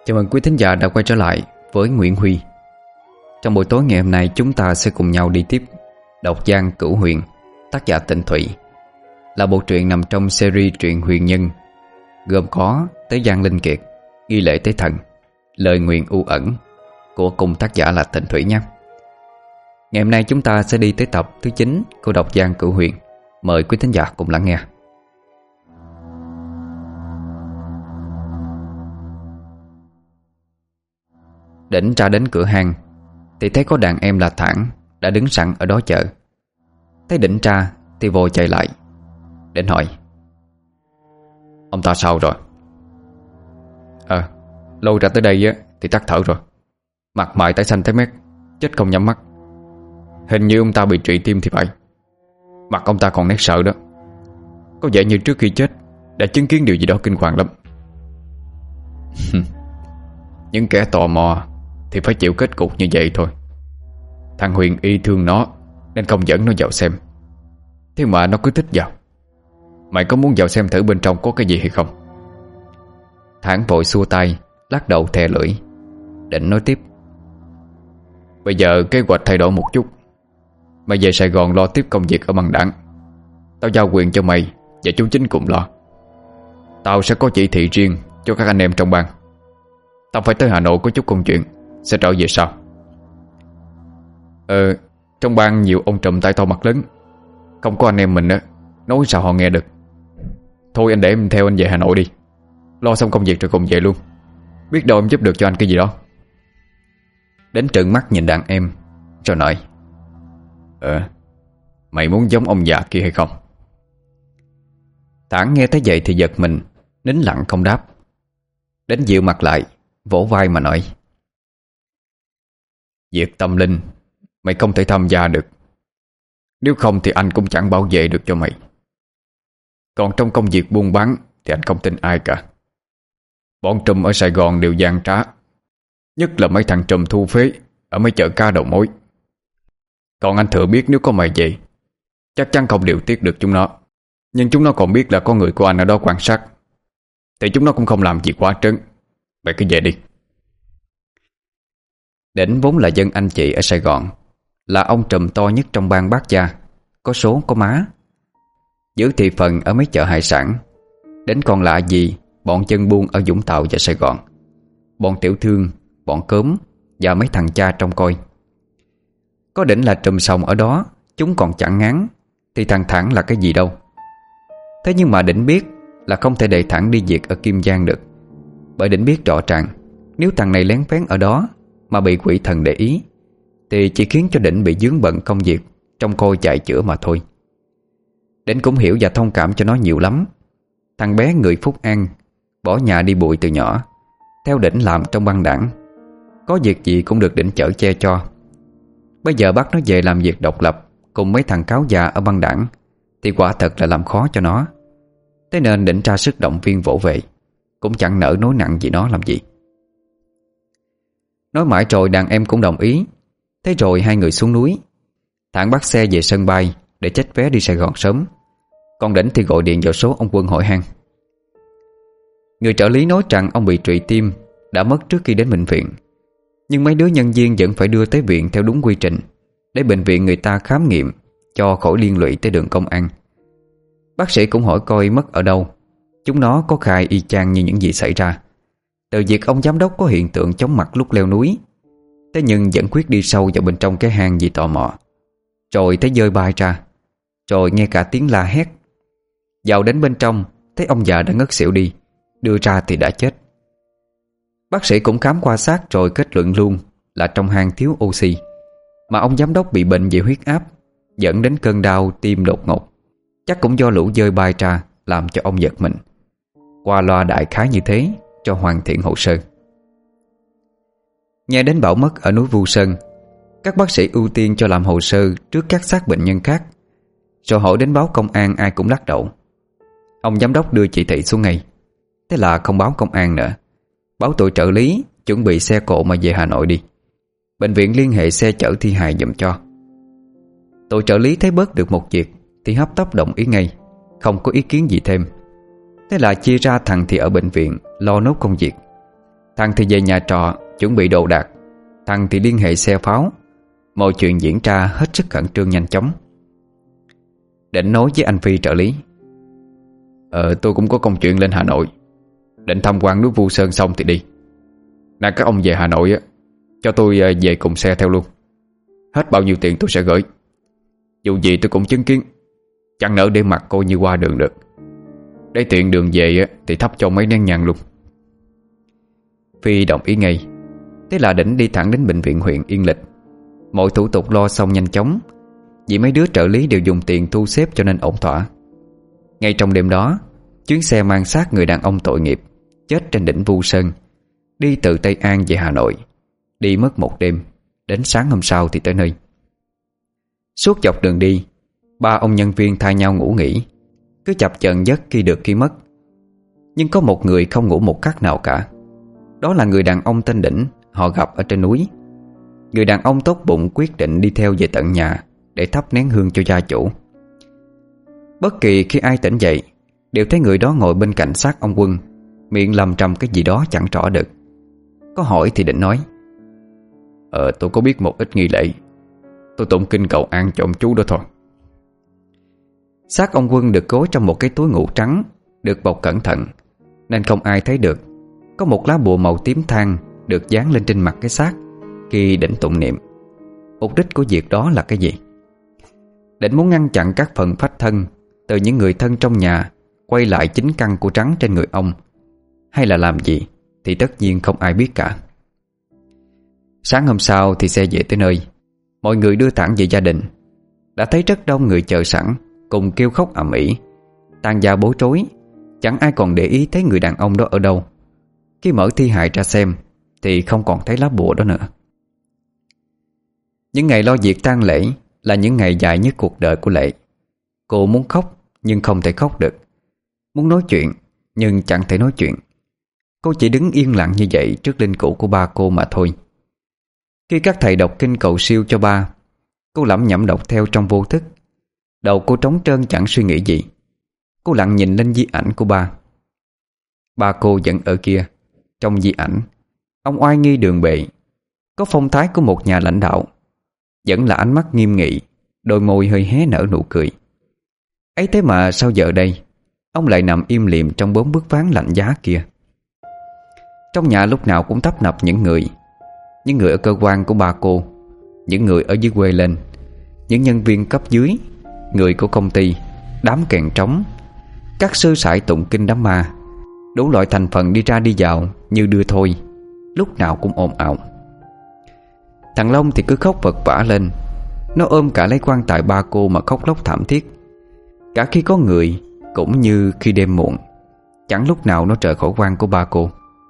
Chào mừng quý thính giả đã quay trở lại với Nguyễn Huy. Trong buổi tối ngày hôm nay, chúng ta sẽ cùng nhau đi tiếp đọc Giang Cửu Huyền, tác giả Tịnh Thụy, là bộ truyện nằm trong series truyện huyền nhân gồm có Tế Giang Linh Kiệt, Nghi Lễ Tế Thần, Lời Nguyền U Ẩn của cùng tác giả là Tịnh Thụy nhé. Ngày hôm nay chúng ta sẽ đi tới tập thứ 9 của đọc Giang Cửu Huyền. Mời quý thính giả cùng lắng nghe. Đỉnh ra đến cửa hang thì thấy có đàn em là Thản đã đứng sẵn ở đó chờ. Thấy Đỉnh ra thì vội chạy lại. Đỉnh hỏi: "Ông ta sao rồi?" Lôi ra tới đây á thì tắt thở rồi. Mặt mày tái xanh tái mét, chết không nhắm mắt. Hình như ông ta bị trụy tim thì phải. Mặt ông ta còn nét sợ đó. Có vẻ như trước khi chết đã chứng kiến điều gì đó kinh hoàng lắm. Những kẻ tò mò thì phải chịu kết cục như vậy thôi. Thằng Huyền y thương nó nên không dẫn nó vào xem. Thế mà nó cứ thích vào. Mày có muốn vào xem thử bên trong có cái gì hay không? Thản vội xua tay, lắc đầu thè lưỡi. Định nói tiếp: "Bây giờ kế hoạch thay đổi một chút. Mày về Sài Gòn lo tiếp công việc ở băng đảng. Tao giao quyền cho mày và chú Chính cùng lo. Tao sẽ có chỉ thị riêng cho các anh em trong ban. Tao phải tới Hà Nội có chút công chuyện, sẽ trở về sau." Trong ban nhiều ông trùm tay to mặt lớn, không có anh em mình á, nói sao họ nghe được. Thôi anh để em theo anh về Hà Nội đi. Lo xong công việc rồi cùng về luôn. Biết đâu em giúp được cho anh cái gì đó. Đến trợn mắt nhìn đàn em rồi nói: Mày muốn giống ông già kia hay không?" Thản nghe thấy vậy thì giật mình, nín lặng không đáp. Đến dịu mặt lại, vỗ vai mà nói: "Việc tâm linh mày không thể tham gia được. Nếu không thì anh cũng chẳng bảo vệ được cho mày. Còn trong công việc buôn bán thì anh không tin ai cả. Bọn trùm ở Sài Gòn đều gian trá, nhất là mấy thằng trùm thu phế ở mấy chợ cá đầu mối. Còn anh thừa biết nếu có mày vậy chắc chắn không điều tiết được chúng nó. Nhưng chúng nó còn biết là có người của anh ở đó quan sát, thì chúng nó cũng không làm gì quá trớn. Mày cứ về đi." Đỉnh vốn là dân anh chị ở Sài Gòn, là ông trùm to nhất trong bang Bát Gia, có số có má, giữ thị phần ở mấy chợ hải sản. Đến còn lạ gì bọn chân buôn ở Vũng Tàu và Sài Gòn, bọn tiểu thương, bọn cớm và mấy thằng cha trông coi. Có Đỉnh là trùm sòng ở đó, chúng còn chẳng ngán, thì thằng Thản là cái gì đâu. Thế nhưng mà Đỉnh biết là không thể để Thản đi việc ở Kim Giang được. Bởi Đỉnh biết rõ ràng nếu thằng này lén phén ở đó mà bị quỷ thần để ý thì chỉ khiến cho Đỉnh bị vướng bận công việc trông coi chạy chữa mà thôi. Đỉnh cũng hiểu và thông cảm cho nó nhiều lắm. Thằng bé người Phúc An bỏ nhà đi bụi từ nhỏ, theo Đỉnh làm trong băng đảng. Có việc gì cũng được Đỉnh chở che cho. Bây giờ bắt nó về làm việc độc lập cùng mấy thằng cáo già ở băng đảng thì quả thật là làm khó cho nó. Thế nên Đỉnh ra sức động viên vỗ về, cũng chẳng nỡ nói nặng gì nó làm gì. Nói mãi rồi đàn em cũng đồng ý. Thế rồi hai người xuống núi. Thản bắt xe về sân bay để chếch vé đi Sài Gòn sớm. Còn Đỉnh thì gọi điện vào số ông Quân hỏi han. Người trợ lý nói rằng ông bị trụy tim, đã mất trước khi đến bệnh viện. Nhưng mấy đứa nhân viên vẫn phải đưa tới viện theo đúng quy trình, để bệnh viện người ta khám nghiệm cho khỏi liên lụy tới đường công an. Bác sĩ cũng hỏi coi mất ở đâu. Chúng nó có khai y chang như những gì xảy ra. Từ việc ông giám đốc có hiện tượng chóng mặt lúc leo núi, thế nhưng vẫn quyết đi sâu vào bên trong cái hang vì tò mò. Rồi thấy dơi bay ra, rồi nghe cả tiếng la hét. Vào đến bên trong thấy ông già đã ngất xỉu đi, đưa ra thì đã chết. Bác sĩ cũng khám qua xác rồi kết luận luôn là trong hang thiếu oxy, mà ông giám đốc bị bệnh về huyết áp, dẫn đến cơn đau tim đột ngột. Chắc cũng do lũ dơi bay ra làm cho ông giật mình. Qua loa đại khái như thế cho hoàn thiện hồ sơ. Nghe đến bảo mất ở núi Vu Sơn, các bác sĩ ưu tiên cho làm hồ sơ trước các xác bệnh nhân khác. Rồi hỏi đến báo công an, ai cũng lắc đầu. Ông giám đốc đưa chỉ thị xuống ngay. Thế là không báo công an nữa, báo tụi trợ lý chuẩn bị xe cộ mà về Hà Nội đi. Bệnh viện liên hệ xe chở thi hài giùm cho. Tụi trợ lý thấy bớt được một việc thì hấp tấp đồng ý ngay, không có ý kiến gì thêm. Thế là chia ra thằng thì ở bệnh viện lo nốt công việc, Thằng thì về nhà trọ chuẩn bị đồ đạc, thằng thì liên hệ xe pháo. Mọi chuyện diễn ra hết sức khẩn trương nhanh chóng. Định nói với anh Phi trợ lý: Tôi cũng có công chuyện lên Hà Nội, định tham quan núi Vu Sơn xong thì đi. Nè các ông về Hà Nội á, cho tôi về cùng xe theo luôn. Hết bao nhiêu tiền tôi sẽ gửi. Dù gì tôi cũng chứng kiến, chẳng nỡ để mặt coi như qua đường được. Để tiện đường về á, thì thắp cho mấy nén nhang luôn. Phi đồng ý ngay. Thế là Đỉnh đi thẳng đến bệnh viện huyện Yên Lịch. Mọi thủ tục lo xong nhanh chóng, vì mấy đứa trợ lý đều dùng tiền thu xếp cho nên ổn thỏa. Ngay trong đêm đó, chuyến xe mang xác người đàn ông tội nghiệp chết trên đỉnh Vu Sơn đi từ Tây An về Hà Nội. Đi mất một đêm, đến sáng hôm sau thì tới nơi. Suốt dọc đường đi, ba ông nhân viên thay nhau ngủ nghỉ, cứ chập chờn giấc khi được khi mất. Nhưng có một người không ngủ một khắc nào cả. Đó là người đàn ông tên Đỉnh họ gặp ở trên núi. Người đàn ông tốt bụng quyết định đi theo về tận nhà để thắp nén hương cho gia chủ. Bất kỳ khi ai tỉnh dậy đều thấy người đó ngồi bên cạnh xác ông Quân, miệng lầm trầm cái gì đó chẳng rõ được. Có hỏi thì Định nói: Tôi có biết một ít nghi lễ, tôi tụng kinh cầu an cho ông chú đó thôi. Xác ông Quân được gối trong một cái túi ngủ trắng, được bọc cẩn thận nên không ai thấy được. Có một lá bùa màu tím than được dán lên trên mặt cái xác khi Đỉnh tụng niệm. Mục đích của việc đó là cái gì? Đỉnh muốn ngăn chặn các phần phách thân từ những người thân trong nhà quay lại chính căn của trắng trên người ông, hay là làm gì thì tất nhiên không ai biết cả. Sáng hôm sau thì xe về tới nơi. Mọi người đưa thẳng về gia đình. Đã thấy rất đông người chờ sẵn, cùng kêu khóc ầm ĩ, tàn gia bối rối. Chẳng ai còn để ý thấy người đàn ông đó ở đâu. Khi mở thi hài ra xem thì không còn thấy lá bùa đó nữa. Những ngày lo việc tang lễ là những ngày dài nhất cuộc đời của Lệ. Cô muốn khóc nhưng không thể khóc được, muốn nói chuyện nhưng chẳng thể nói chuyện. Cô chỉ đứng yên lặng như vậy trước linh cữu của ba cô mà thôi. Khi các thầy đọc kinh cầu siêu cho ba, cô lẩm nhẩm đọc theo trong vô thức. Đầu cô trống trơn chẳng suy nghĩ gì. Cô lặng nhìn lên di ảnh của ba. Ba cô vẫn ở kia. Trong di ảnh, ông oai nghi đường bệ, có phong thái của một nhà lãnh đạo, vẫn là ánh mắt nghiêm nghị, đôi môi hơi hé nở nụ cười. Ấy thế mà sao giờ đây ông lại nằm im lìm trong 4 bức ván lạnh giá kia. Trong nhà lúc nào cũng tấp nập những người ở cơ quan của ba cô, những người ở dưới quê lên, những nhân viên cấp dưới, người của công ty, đám kèn trống, các sư sãi tụng kinh đám ma. Đủ loại thành phần đi ra đi vào như đưa thôi, lúc nào cũng ồn ào. Thằng Long thì cứ khóc vật vã lên. Nó ôm cả lấy quan tài ba cô mà khóc lóc thảm thiết. Cả khi có người cũng như khi đêm muộn, chẳng lúc nào nó rời khỏi quan của ba cô.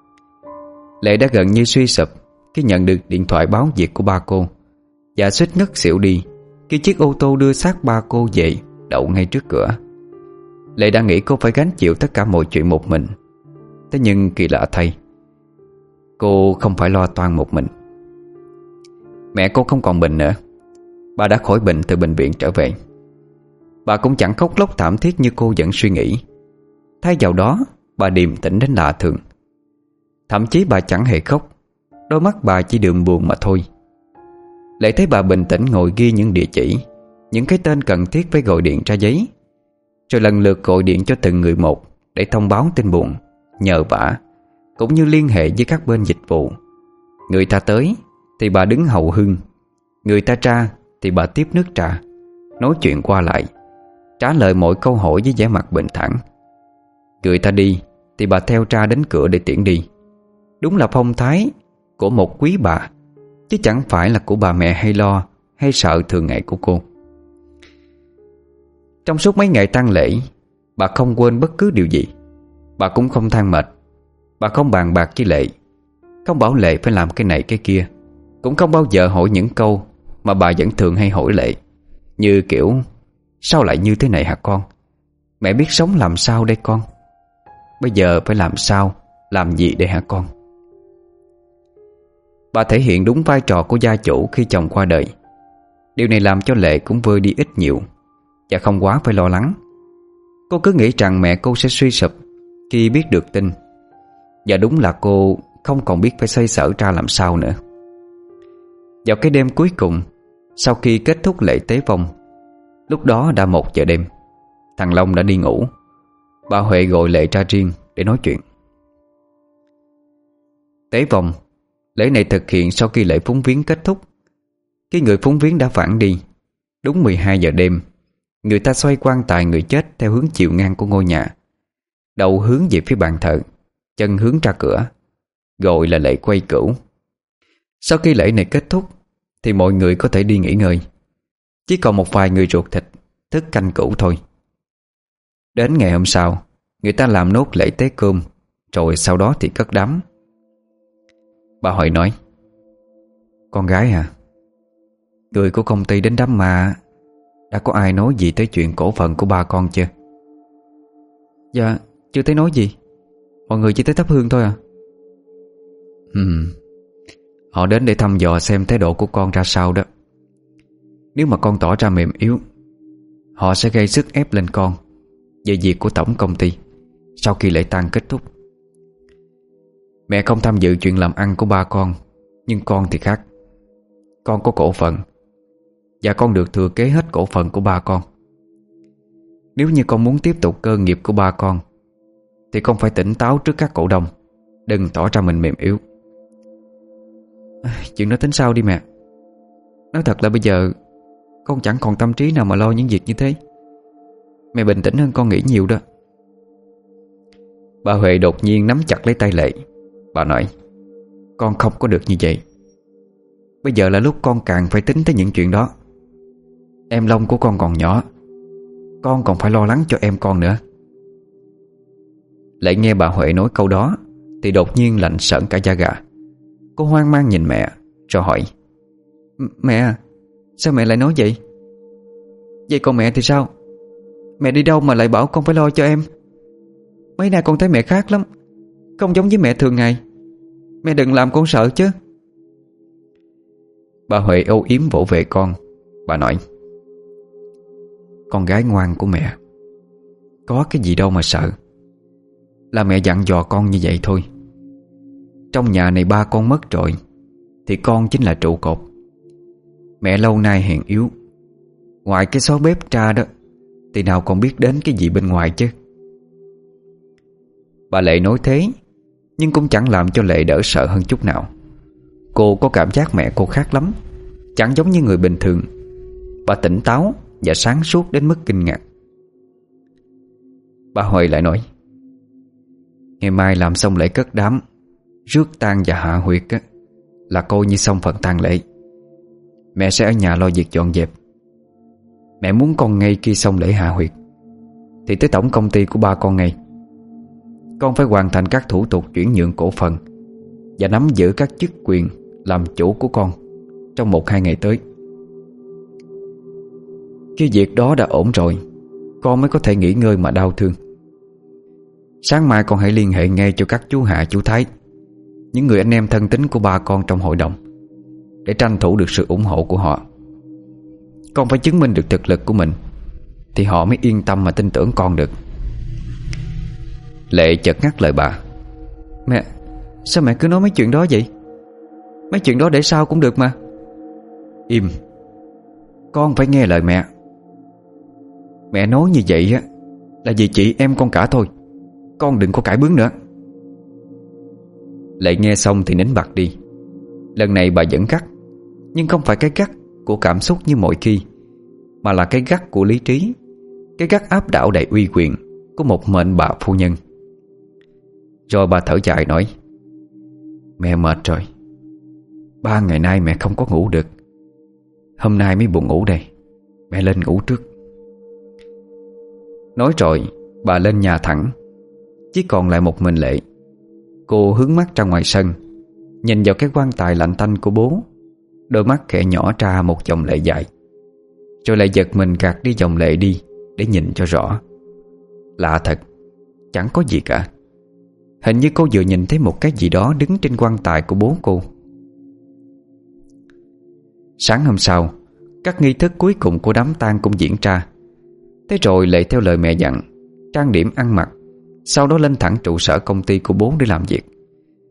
Lệ đã gần như suy sụp khi nhận được điện thoại báo việc của ba cô, và suýt ngất xỉu đi khi chiếc ô tô đưa xác ba cô về đậu ngay trước cửa. Lệ đã nghĩ cô phải gánh chịu tất cả mọi chuyện một mình. Thế nhưng kỳ lạ thay, cô không phải lo toan một mình. Mẹ cô không còn bệnh nữa. Bà đã khỏi bệnh từ bệnh viện trở về. Bà cũng chẳng khóc lóc thảm thiết như cô vẫn suy nghĩ. Thay vào đó, bà điềm tĩnh đến lạ thường. Thậm chí bà chẳng hề khóc, đôi mắt bà chỉ đượm buồn mà thôi. Lệ thấy bà bình tĩnh ngồi ghi những địa chỉ, những cái tên cần thiết phải gọi điện ra giấy, rồi lần lượt gọi điện cho từng người một để thông báo tin buồn, nhờ vả, cũng như liên hệ với các bên dịch vụ. Người ta tới thì bà đứng hậu hưng, người ta tra thì bà tiếp nước trà, nói chuyện qua lại, trả lời mọi câu hỏi với vẻ mặt bình thản. Người ta đi thì bà theo tra đến cửa để tiễn đi. Đúng là phong thái của một quý bà, chứ chẳng phải là của bà mẹ hay lo hay sợ thường ngày của cô. Trong suốt mấy ngày tang lễ, bà không quên bất cứ điều gì. Bà cũng không than mệt. Bà không bàn bạc với Lệ, không bảo Lệ phải làm cái này cái kia, cũng không bao giờ hỏi những câu mà bà vẫn thường hay hỏi Lệ, như kiểu: sao lại như thế này hả con? Mẹ biết sống làm sao đây con? Bây giờ phải làm sao, làm gì đây hả con? Bà thể hiện đúng vai trò của gia chủ khi chồng qua đời. Điều này làm cho Lệ cũng vơi đi ít nhiều, và không quá phải lo lắng. Cô cứ nghĩ rằng mẹ cô sẽ suy sụp khi biết được tin. Và đúng là cô không còn biết phải xoay sở ra làm sao nữa. Vào cái đêm cuối cùng, sau khi kết thúc lễ tế vong, lúc đó đã 1 giờ đêm, thằng Long đã đi ngủ. Bà Huệ gọi Lệ ra riêng để nói chuyện. Tế vong, lễ này thực hiện sau khi lễ phúng viếng kết thúc. Khi người phúng viếng đã phản đi, đúng 12 giờ đêm, người ta xoay quan tài người chết theo hướng chiều ngang của ngôi nhà, đầu hướng về phía bàn thờ, chân hướng ra cửa, gọi là lễ quay cửu. Sau khi lễ này kết thúc thì mọi người có thể đi nghỉ ngơi. Chỉ còn một vài người ruột thịt thức canh cửu thôi. Đến ngày hôm sau, người ta làm nốt lễ tế cơm, rồi sau đó thì cất đám. Bà Huệ nói: Con gái à, người của công ty đến đám ma, đã có ai nói gì tới chuyện cổ phần của ba con chưa? Dạ, chưa thấy nói gì. Mọi người chỉ tới thắp hương thôi à. Họ đến để thăm dò xem thái độ của con ra sao đó. Nếu mà con tỏ ra mềm yếu, họ sẽ gây sức ép lên con về việc của tổng công ty sau khi lễ tang kết thúc. Mẹ không tham dự chuyện làm ăn của ba con, nhưng con thì khác. Con có cổ phần, và con được thừa kế hết cổ phần của ba con. Nếu như con muốn tiếp tục cơ nghiệp của ba con, thì con phải tỉnh táo trước các cổ đông, đừng tỏ ra mình mềm yếu. Chuyện đó tính sau đi mẹ. Nói thật là bây giờ con chẳng còn tâm trí nào mà lo những việc như thế. Mẹ bình tĩnh hơn con nghĩ nhiều đó. Bà Huệ đột nhiên nắm chặt lấy tay Lệ. Bà nói: Con không có được như vậy. Bây giờ là lúc con càng phải tính tới những chuyện đó. Em Long của con còn nhỏ, con còn phải lo lắng cho em con nữa. Lệ nghe bà Huệ nói câu đó thì đột nhiên lạnh sởn cả da gà. Cô hoang mang nhìn mẹ rồi hỏi: Mẹ à, sao mẹ lại nói vậy? Vậy còn mẹ thì sao? Mẹ đi đâu mà lại bảo con phải lo cho em? Mấy nay con thấy mẹ khác lắm, không giống với mẹ thường ngày. Mẹ đừng làm con sợ chứ. Bà Huệ âu yếm vỗ về con. Bà nói: Con gái ngoan của mẹ, có cái gì đâu mà sợ. Là mẹ dặn dò con như vậy thôi. Trong nhà này ba con mất rồi thì con chính là trụ cột. Mẹ lâu nay hèn yếu, ngoài cái xó bếp ra đó thì nào còn biết đến cái gì bên ngoài chứ. Bà Lệ nói thế, nhưng cũng chẳng làm cho Lệ đỡ sợ hơn chút nào. Cô có cảm giác mẹ cô khác lắm, chẳng giống như người bình thường. Bà tỉnh táo và sáng suốt đến mức kinh ngạc. Bà Huệ lại nói: Ngày mai làm xong lễ cất đám, rước tang và hạ huyệt á, là coi như xong phần tang lễ. Mẹ sẽ ở nhà lo việc dọn dẹp. Mẹ muốn con ngay khi xong lễ hạ huyệt thì tới tổng công ty của ba con ngay. Con phải hoàn thành các thủ tục chuyển nhượng cổ phần và nắm giữ các chức quyền làm chủ của con trong 1-2 ngày tới. Khi việc đó đã ổn rồi, con mới có thể nghỉ ngơi mà đau thương. Sáng mai con hãy liên hệ ngay cho các chú Hạ, chú Thái, những người anh em thân tín của ba con trong hội đồng, để tranh thủ được sự ủng hộ của họ. Con phải chứng minh được thực lực của mình thì họ mới yên tâm mà tin tưởng con được. Lệ chợt ngắt lời bà: Mẹ, sao mẹ cứ nói mấy chuyện đó vậy? Mấy chuyện đó để sau cũng được mà. Im. Con phải nghe lời mẹ. Mẹ nói như vậy á là vì chị em con cả thôi. Con đừng có cãi bướng nữa. Lệ nghe xong thì nín bặt đi. Lần này bà vẫn gắt, nhưng không phải cái gắt của cảm xúc như mọi khi, mà là cái gắt của lý trí, cái gắt áp đảo đầy uy quyền của một mệnh bà phu nhân. Rồi bà thở dài nói: Mẹ mệt rồi. 3 ngày nay mẹ không có ngủ được. Hôm nay mới buồn ngủ đây. Mẹ lên ngủ trước. Nói rồi bà lên nhà thẳng. Chỉ còn lại một mình Lệ. Cô hướng mắt ra ngoài sân, nhìn vào cái quan tài lạnh tanh của bố. Đôi mắt khẽ nhỏ ra một dòng lệ dài, rồi lại giật mình gạt đi dòng lệ đi để nhìn cho rõ. Lạ thật, chẳng có gì cả. Hình như cô vừa nhìn thấy một cái gì đó đứng trên quan tài của bố cô. Sáng hôm sau, các nghi thức cuối cùng của đám tang cũng diễn ra. Thế rồi Lệ theo lời mẹ dặn, trang điểm ăn mặc, sau đó lên thẳng trụ sở công ty của bố để làm việc.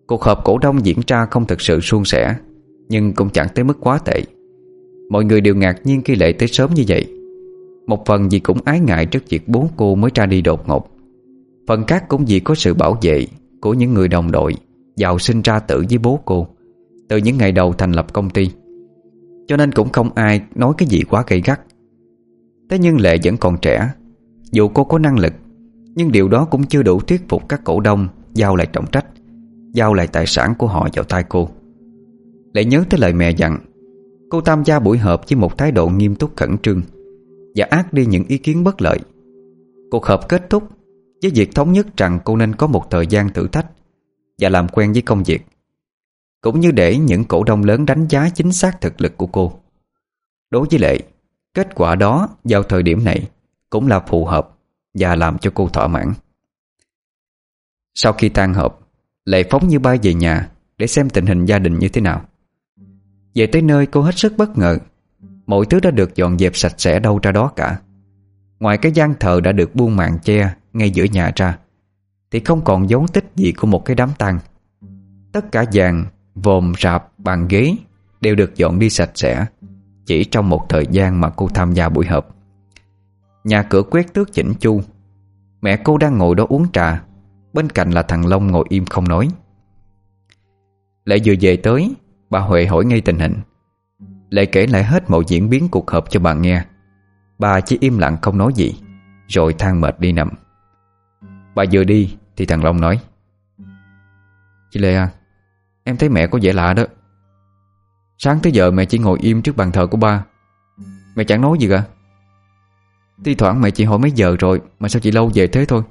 Cuộc họp cổ đông diễn ra không thực sự suôn sẻ, nhưng cũng chẳng tới mức quá tệ. Mọi người đều ngạc nhiên khi Lệ tới sớm như vậy. Một phần vì cũng ái ngại trước việc bố cô mới ra đi đột ngột, phần khác cũng vì có sự bảo vệ của những người đồng đội giàu sinh ra tử với bố cô từ những ngày đầu thành lập công ty, cho nên cũng không ai nói cái gì quá gay gắt. Thế nhưng Lệ vẫn còn trẻ. Dù cô có năng lực, nhưng điều đó cũng chưa đủ thuyết phục các cổ đông giao lại trọng trách, giao lại tài sản của họ vào tay cô. Lệ nhớ tới lời mẹ dặn. Cô tham gia buổi họp với một thái độ nghiêm túc khẩn trương và át đi những ý kiến bất lợi. Cuộc họp kết thúc với việc thống nhất rằng cô nên có một thời gian thử thách và làm quen với công việc, cũng như để những cổ đông lớn đánh giá chính xác thực lực của cô. Đối với Lệ, kết quả đó vào thời điểm này cũng là phù hợp và làm cho cô thỏa mãn. Sau khi tan họp, Lệ phóng như bay về nhà để xem tình hình gia đình như thế nào. Về tới nơi, cô hết sức bất ngờ. Mọi thứ đã được dọn dẹp sạch sẽ đâu ra đó cả. Ngoài cái gian thờ đã được buông màn che ngay giữa nhà ra, thì không còn dấu tích gì của một cái đám tang. Tất cả vàng, vòm, rạp, bàn ghế đều được dọn đi sạch sẽ chỉ trong một thời gian mà cô tham gia buổi họp. Nhà cửa quét tước chỉnh chu. Mẹ cô đang ngồi đó uống trà, bên cạnh là thằng Long ngồi im không nói. Lệ vừa về tới, bà Huệ hỏi ngay tình hình. Lệ kể lại hết mọi diễn biến cuộc họp cho bà nghe. Bà chỉ im lặng không nói gì, rồi than mệt đi nằm. Bà vừa đi thì thằng Long nói: "Chị Lệ à, em thấy mẹ có vẻ lạ đó. Sáng tới giờ mẹ chỉ ngồi im trước bàn thờ của ba, mẹ chẳng nói gì cả. Thi thoảng mẹ chỉ hỏi mấy giờ rồi, mà sao chị lâu về thế thôi."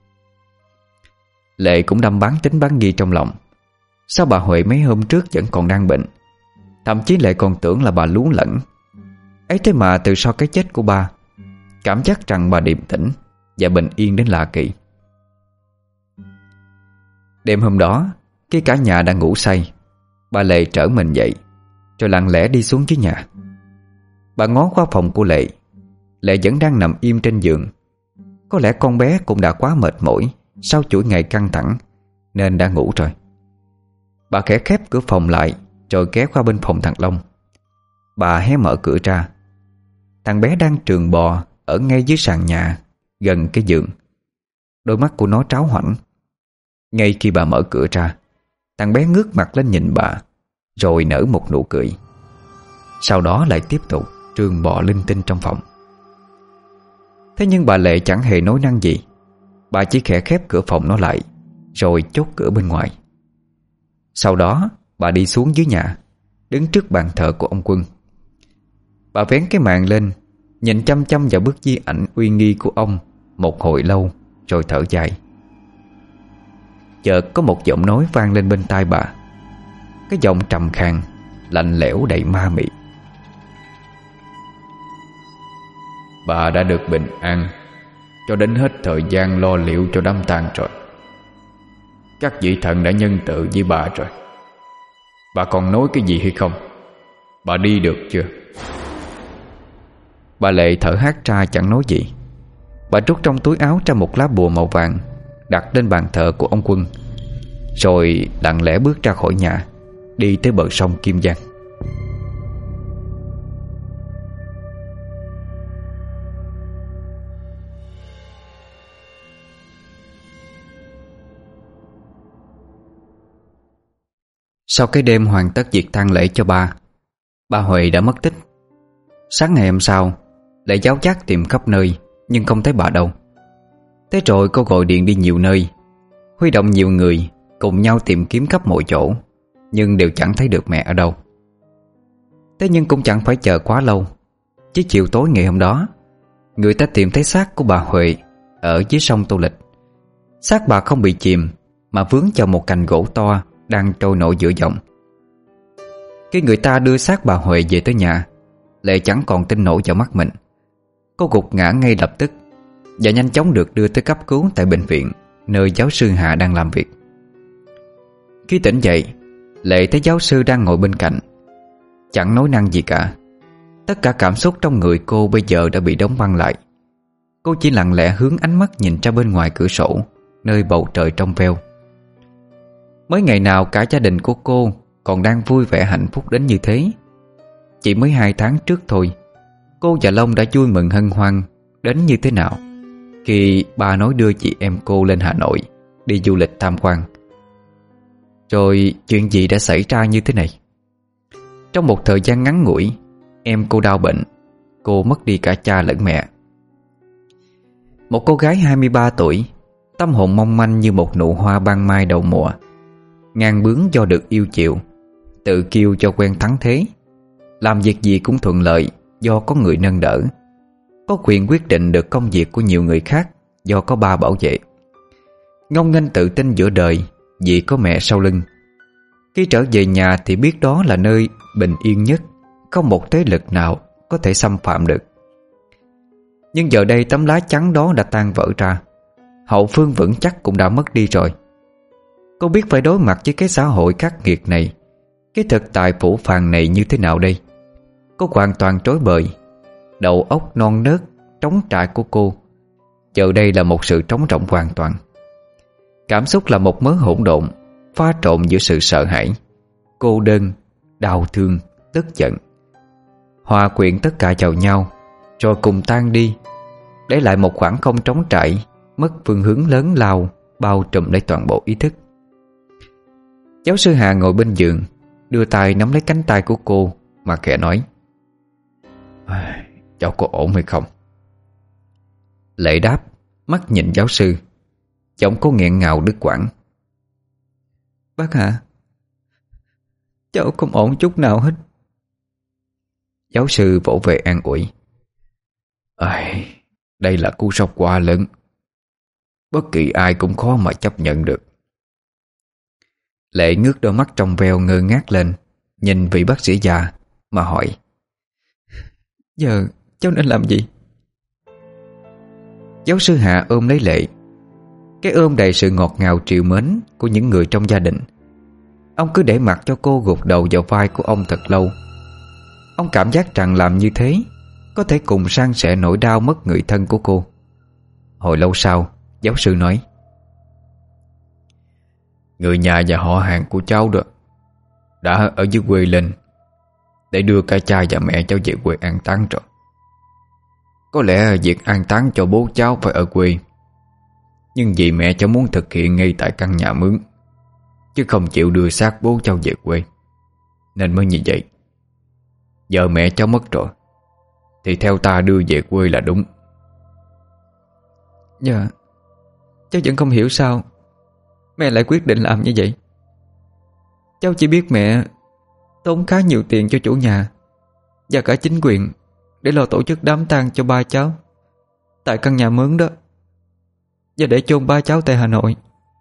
Lệ cũng đâm bán tính bán nghi trong lòng. Sao bà Huệ mấy hôm trước vẫn còn đang bệnh? Thậm chí Lệ còn tưởng là bà lú lẫn. Ấy thế mà từ sau cái chết của ba, cảm giác rằng bà điềm tĩnh và bình yên đến lạ kỳ. Đêm hôm đó, khi cả nhà đang ngủ say, bà Lệ trở mình dậy, rồi lặng lẽ đi xuống dưới nhà. Bà ngó qua phòng của Lệ. Lệ vẫn đang nằm im trên giường. Có lẽ con bé cũng đã quá mệt mỏi sau chuỗi ngày căng thẳng nên đã ngủ rồi. Bà khẽ khép cửa phòng lại, rồi ghé qua bên phòng thằng Long. Bà hé mở cửa ra. Thằng bé đang trườn bò ở ngay dưới sàn nhà, gần cái giường. Đôi mắt của nó tráo hoảnh. Ngay khi bà mở cửa ra, thằng bé ngước mặt lên nhìn bà, rồi nở một nụ cười. Sau đó lại tiếp tục trườn bò linh tinh trong phòng. Thế nhưng bà Lệ chẳng hề nói năng gì. Bà chỉ khẽ khép cửa phòng nó lại, rồi chốt cửa bên ngoài. Sau đó bà đi xuống dưới nhà, đứng trước bàn thờ của ông Quân. Bà vén cái màn lên, nhìn chăm chăm vào bức di ảnh uy nghi của ông một hồi lâu, rồi thở dài. Chợt có một giọng nói vang lên bên tai bà. Cái giọng trầm khàn, lạnh lẽo đầy ma mị: "Bà đã được bình an cho đến hết thời gian lo liệu cho đám tang rồi. Các vị thần đã nhân từ với bà rồi. Bà còn nói cái gì hay không? Bà đi được chưa?" Bà Lệ thở hắt ra chẳng nói gì. Bà rút trong túi áo ra một lá bùa màu vàng, đặt lên bàn thờ của ông Quân, rồi lặng lẽ bước ra khỏi nhà, đi tới bờ sông Kim Giang. Sau cái đêm hoàn tất việc tang lễ cho ba Huệ đã mất tích. Sáng ngày hôm sau, Lệ giáo giác tìm khắp nơi nhưng không thấy bà đâu. Thế rồi cô gọi điện đi nhiều nơi, huy động nhiều người cùng nhau tìm kiếm khắp mọi chỗ, nhưng đều chẳng thấy được mẹ ở đâu. Thế nhưng cũng chẳng phải chờ quá lâu. Chỉ chiều tối ngày hôm đó, người ta tìm thấy xác của bà Huệ ở dưới sông Tô Lịch. Xác bà không bị chìm, mà vướng vào một cành gỗ to đang trôi nổi giữa dòng. Khi người ta đưa xác bà Huệ về tới nhà, Lệ chẳng còn tin nổi vào mắt mình. Cô gục ngã ngay lập tức và nhanh chóng được đưa tới cấp cứu tại bệnh viện, nơi giáo sư Hà đang làm việc. Khi tỉnh dậy, Lệ thấy giáo sư đang ngồi bên cạnh, chẳng nói năng gì cả. Tất cả cảm xúc trong người cô bây giờ đã bị đóng băng lại. Cô chỉ lặng lẽ hướng ánh mắt nhìn ra bên ngoài cửa sổ, nơi bầu trời trong veo. Mới ngày nào cả gia đình của cô còn đang vui vẻ hạnh phúc đến như thế. Chỉ mới 2 tháng trước thôi, cô và Long đã vui mừng hân hoan đến như thế nào khi ba nói đưa chị em cô lên Hà Nội đi du lịch tham quan. Rồi chuyện gì đã xảy ra như thế này? Trong một thời gian ngắn ngủi, em cô đau bệnh, cô mất đi cả cha lẫn mẹ. Một cô gái 23 tuổi, tâm hồn mong manh như một nụ hoa ban mai đầu mùa, ngang bướng do được yêu chiều, tự kiêu cho quen thắng thế, làm việc gì cũng thuận lợi do có người nâng đỡ, có quyền quyết định được công việc của nhiều người khác do có ba bảo vệ. Ngông nghênh tự tin giữa đời vì có mẹ sau lưng. Khi trở về nhà thì biết đó là nơi bình yên nhất, không một thế lực nào có thể xâm phạm được. Nhưng giờ đây tấm lá chắn đó đã tan vỡ ra, hậu phương vững chắc cũng đã mất đi rồi. Cô biết phải đối mặt với cái xã hội khắc nghiệt này, cái thực tại phũ phàng này như thế nào đây? Cô hoàn toàn rối bời. Đầu óc non nớt, trống trải của cô giờ đây là một sự trống rỗng hoàn toàn. Cảm xúc là một mớ hỗn độn, pha trộn giữa sự sợ hãi, cô đơn, đau thương, tức giận, hòa quyện tất cả vào nhau, rồi cùng tan đi, để lại một khoảng không trống trải, mất phương hướng lớn lao, bao trùm lấy toàn bộ ý thức. Giáo sư Hà ngồi bên giường, đưa tay nắm lấy cánh tay của cô mà khẽ nói: "Cháu có ổn hay không?" Lệ đáp, mắt nhìn giáo sư. Giọng cô nghẹn ngào đứt quãng: "Bác Hà, cháu không ổn chút nào hết." Giáo sư vỗ về an ủi: "Đây là cú sốc quá lớn, bất kỳ ai cũng khó mà chấp nhận được." Lệ ngước đôi mắt trong veo ngơ ngác lên, nhìn vị bác sĩ già mà hỏi: "Giờ cháu nên làm gì?" Giáo sư Hạ ôm lấy Lệ, cái ôm đầy sự ngọt ngào trìu mến của những người trong gia đình. Ông cứ để mặc cho cô gục đầu vào vai của ông thật lâu. Ông cảm giác rằng làm như thế có thể cùng san sẻ nỗi đau mất người thân của cô. Hồi lâu sau, giáo sư nói: "Người nhà và họ hàng của cháu đó đã ở dưới quê lên để đưa cả cha và mẹ cháu về quê an táng rồi. Có lẽ việc an táng cho bố cháu phải ở quê, nhưng vì mẹ cháu muốn thực hiện ngay tại căn nhà mướn, chứ không chịu đưa xác bố cháu về quê, nên mới như vậy. Giờ mẹ cháu mất rồi thì theo ta đưa về quê là đúng." "Dạ, cháu vẫn không hiểu sao mẹ lại quyết định làm như vậy. Cháu chỉ biết mẹ tốn khá nhiều tiền cho chủ nhà và cả chính quyền để lo tổ chức đám tang cho ba cháu tại căn nhà mướn đó, và để chôn ba cháu tại Hà Nội."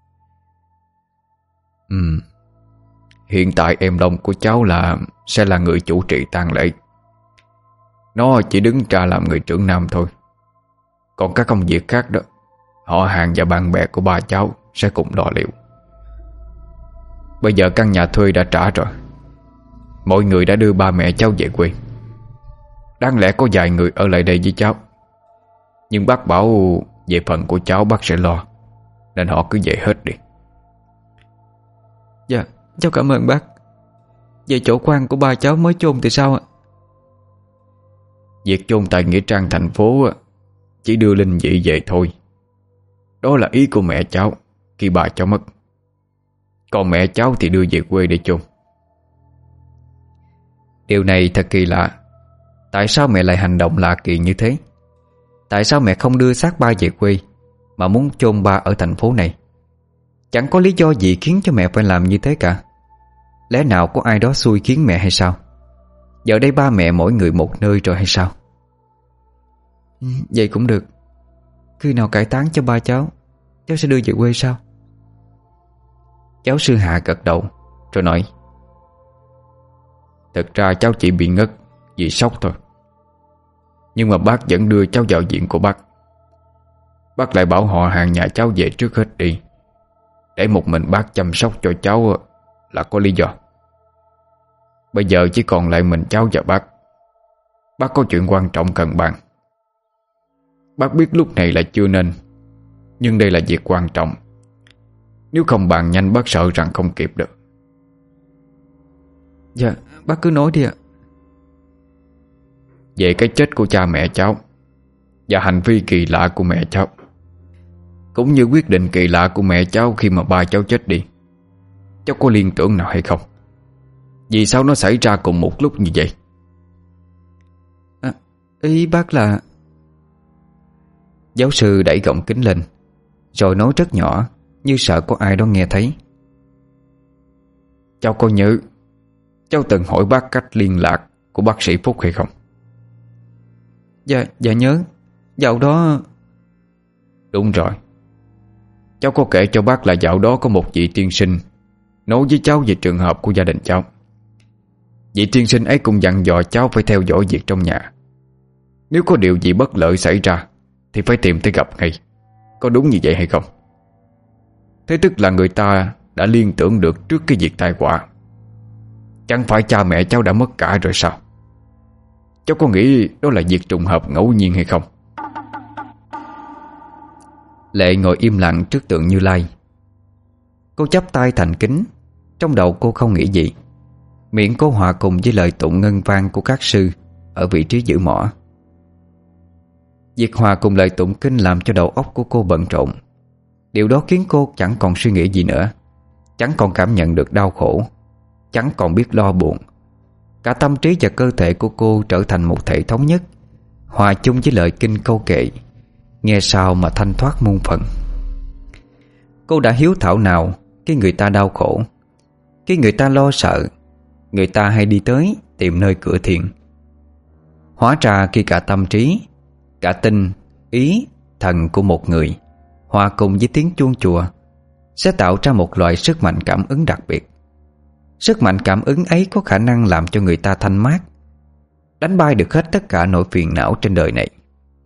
Hiện tại em Long của cháu sẽ là người chủ trì tang lễ. Nó chỉ đứng ra làm người trưởng nam thôi. Còn các công việc khác đó, họ hàng và bạn bè của ba cháu sẽ cùng lo liệu. Bây giờ căn nhà thuê đã trả rồi, mọi người đã đưa ba mẹ cháu về quê. Đáng lẽ có vài người ở lại đây với cháu, nhưng bác bảo về phần của cháu bác sẽ lo, nên họ cứ về hết đi." "Dạ, cháu cảm ơn bác. Về chỗ quan của ba cháu mới chôn thì sao ạ?" "Việc chôn tại nghĩa trang thành phố chỉ đưa linh vị về thôi. Đó là ý của mẹ cháu khi bà cháu mất. Còn mẹ cháu thì đưa về quê để chôn." Điều này thật kỳ lạ. Tại sao mẹ lại hành động lạ kỳ như thế? Tại sao mẹ không đưa xác ba về quê mà muốn chôn ba ở thành phố này? Chẳng có lý do gì khiến cho mẹ phải làm như thế cả. Lẽ nào có ai đó xui khiến mẹ hay sao? Giờ đây ba mẹ mỗi người một nơi rồi hay sao? Vậy cũng được. Khi nào cải táng cho ba cháu sẽ đưa về quê sao? Giáo sư Hạ gật đầu rồi nói: "Thật ra cháu chỉ bị ngất vì sốc thôi. Nhưng mà bác vẫn đưa cháu vào viện của bác. Bác lại bảo họ hàng nhà cháu về trước hết đi, để một mình bác chăm sóc cho cháu là có lý do. Bây giờ chỉ còn lại mình cháu và bác. Bác có chuyện quan trọng cần bàn. Bác biết lúc này là chưa nên, nhưng đây là việc quan trọng. Nếu không bàn nhanh bác sợ rằng không kịp được. Dạ bác cứ nói đi ạ. Về cái chết của cha mẹ cháu và hành vi kỳ lạ của mẹ cháu, cũng như quyết định kỳ lạ của mẹ cháu khi mà ba cháu chết đi, cháu có liên tưởng nào hay không? Vì sao nó xảy ra cùng một lúc như vậy? Ý bác là... Giáo sư đẩy gọng kính lên rồi nói rất nhỏ, như sợ có ai đó nghe thấy. Cháu có nhớ cháu từng hỏi bác cách liên lạc của bác sĩ Phúc hay không? Dạ nhớ. Dạo đó... Đúng rồi. Cháu có kể cho bác là dạo đó có một vị tiên sinh nói với cháu về trường hợp của gia đình cháu. Vị tiên sinh ấy cũng dặn dò cháu phải theo dõi việc trong nhà. Nếu có điều gì bất lợi xảy ra thì phải tìm tới gặp ngay. Có đúng như vậy hay không? Thế tức là người ta đã liên tưởng được trước cái việc tai họa. Chẳng phải cha mẹ cháu đã mất cả rồi sao? Cháu có nghĩ đó là việc trùng hợp ngẫu nhiên hay không? Lệ ngồi im lặng trước tượng Như Lai. Cô chắp tay thành kính. Trong đầu cô không nghĩ gì. Miệng cô hòa cùng với lời tụng ngân vang của các sư ở vị trí giữ mõ. Việc hòa cùng lời tụng kinh làm cho đầu óc của cô bận rộn. Điều đó khiến cô chẳng còn suy nghĩ gì nữa, chẳng còn cảm nhận được đau khổ, chẳng còn biết lo buồn. Cả tâm trí và cơ thể của cô trở thành một thể thống nhất, hòa chung với lời kinh câu kệ, nghe sao mà thanh thoát muôn phần. Cô đã hiếu thảo nào khi người ta đau khổ, khi người ta lo sợ, người ta hay đi tới tìm nơi cửa thiện. Hóa ra khi cả tâm trí, cả tinh, ý, thần của một người hòa cùng với tiếng chuông chùa sẽ tạo ra một loại sức mạnh cảm ứng đặc biệt. Sức mạnh cảm ứng ấy có khả năng làm cho người ta thanh mát, đánh bay được hết tất cả nỗi phiền não trên đời này.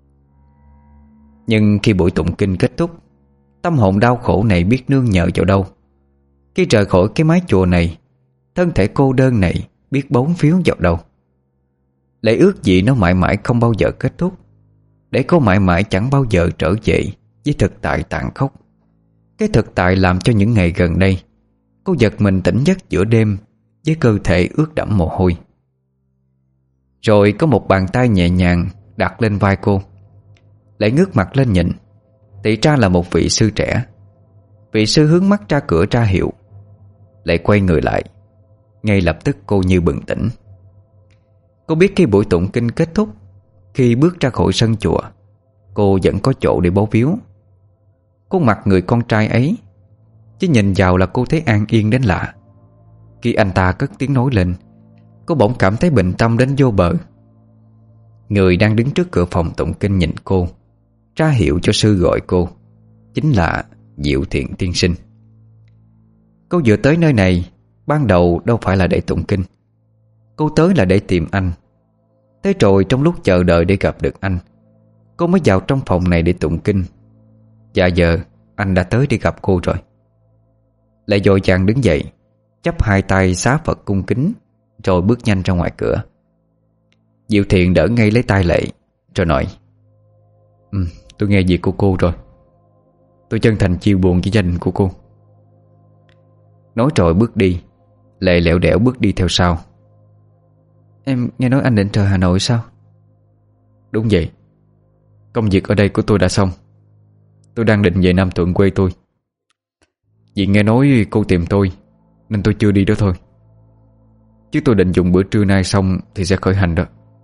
Nhưng khi buổi tụng kinh kết thúc, tâm hồn đau khổ này biết nương nhờ vào đâu? Khi rời khỏi cái mái chùa này, thân thể cô đơn này biết bấu víu vào đâu? Lệ ước gì nó mãi mãi không bao giờ kết thúc, để cô mãi mãi chẳng bao giờ trở về với thực tại tàn khốc. Cái thực tại làm cho những ngày gần đây cô giật mình tỉnh giấc giữa đêm với cơ thể ướt đẫm mồ hôi. Rồi có một bàn tay nhẹ nhàng đặt lên vai cô. Lệ ngước mặt lên nhìn, thì ra là một vị sư trẻ. Vị sư hướng mắt ra cửa ra hiệu. Lệ quay người lại. Ngay lập tức cô như bừng tỉnh. Cô biết khi buổi tụng kinh kết thúc, khi bước ra khỏi sân chùa, cô vẫn có chỗ để bấu víu. Khuôn mặt người con trai ấy, chứ nhìn vào là cô thấy an yên đến lạ. Khi anh ta cất tiếng nói lên, cô bỗng cảm thấy bình tâm đến vô bờ. Người đang đứng trước cửa phòng tụng kinh nhìn cô, ra hiệu cho sư gọi cô, chính là Diệu Thiện tiên sinh. Cô vừa tới nơi này ban đầu đâu phải là để tụng kinh. Cô tới là để tìm anh. Thế rồi trong lúc chờ đợi để gặp được anh, cô mới vào trong phòng này để tụng kinh. Và giờ anh đã tới để gặp cô rồi. Lệ vội vàng đứng dậy, chắp hai tay xá Phật cung kính, rồi bước nhanh ra ngoài cửa. Diệu Thiện đỡ ngay lấy tay Lệ, rồi nói: Tôi nghe việc của cô rồi. Tôi chân thành chia buồn với gia đình của cô. Nói rồi bước đi. Lệ lẹo đẻo bước đi theo sau. Em nghe nói anh định trời Hà Nội sao? Đúng vậy. Công việc ở đây của tôi đã xong. Tôi đang định về Nam Thuận quê tôi. Vì nghe nói cô tìm tôi nên tôi chưa đi đó thôi. Chứ tôi định dùng bữa trưa nay xong thì sẽ khởi hành đó.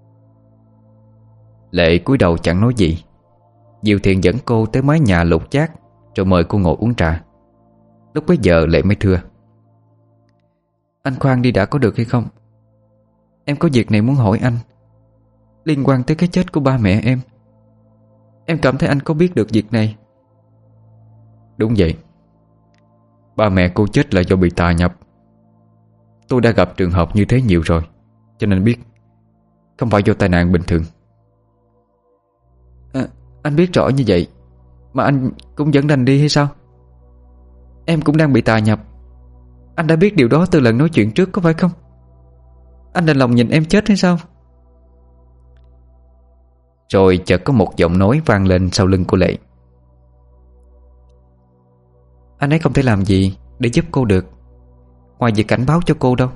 Lệ cúi đầu chẳng nói gì. Diệu Thiện dẫn cô tới mái nhà lục chát, rồi mời cô ngồi uống trà. Lúc bấy giờ Lệ mới thưa: Anh khoan đi đã, có được hay không? Em có việc này muốn hỏi anh, liên quan tới cái chết của ba mẹ em. Em cảm thấy anh có biết được việc này. Đúng vậy. Ba mẹ cô chết là do bị tà nhập. Tôi đã gặp trường hợp như thế nhiều rồi, cho nên biết không phải do tai nạn bình thường. Anh biết rõ như vậy mà anh cũng vẫn đành đi hay sao? Em cũng đang bị tà nhập. Anh đã biết điều đó từ lần nói chuyện trước có phải không? Anh đành lòng nhìn em chết hay sao? Rồi chợt có một giọng nói vang lên sau lưng của Lệ: Anh ấy không thể làm gì để giúp cô được, ngoài việc cảnh báo cho cô đâu.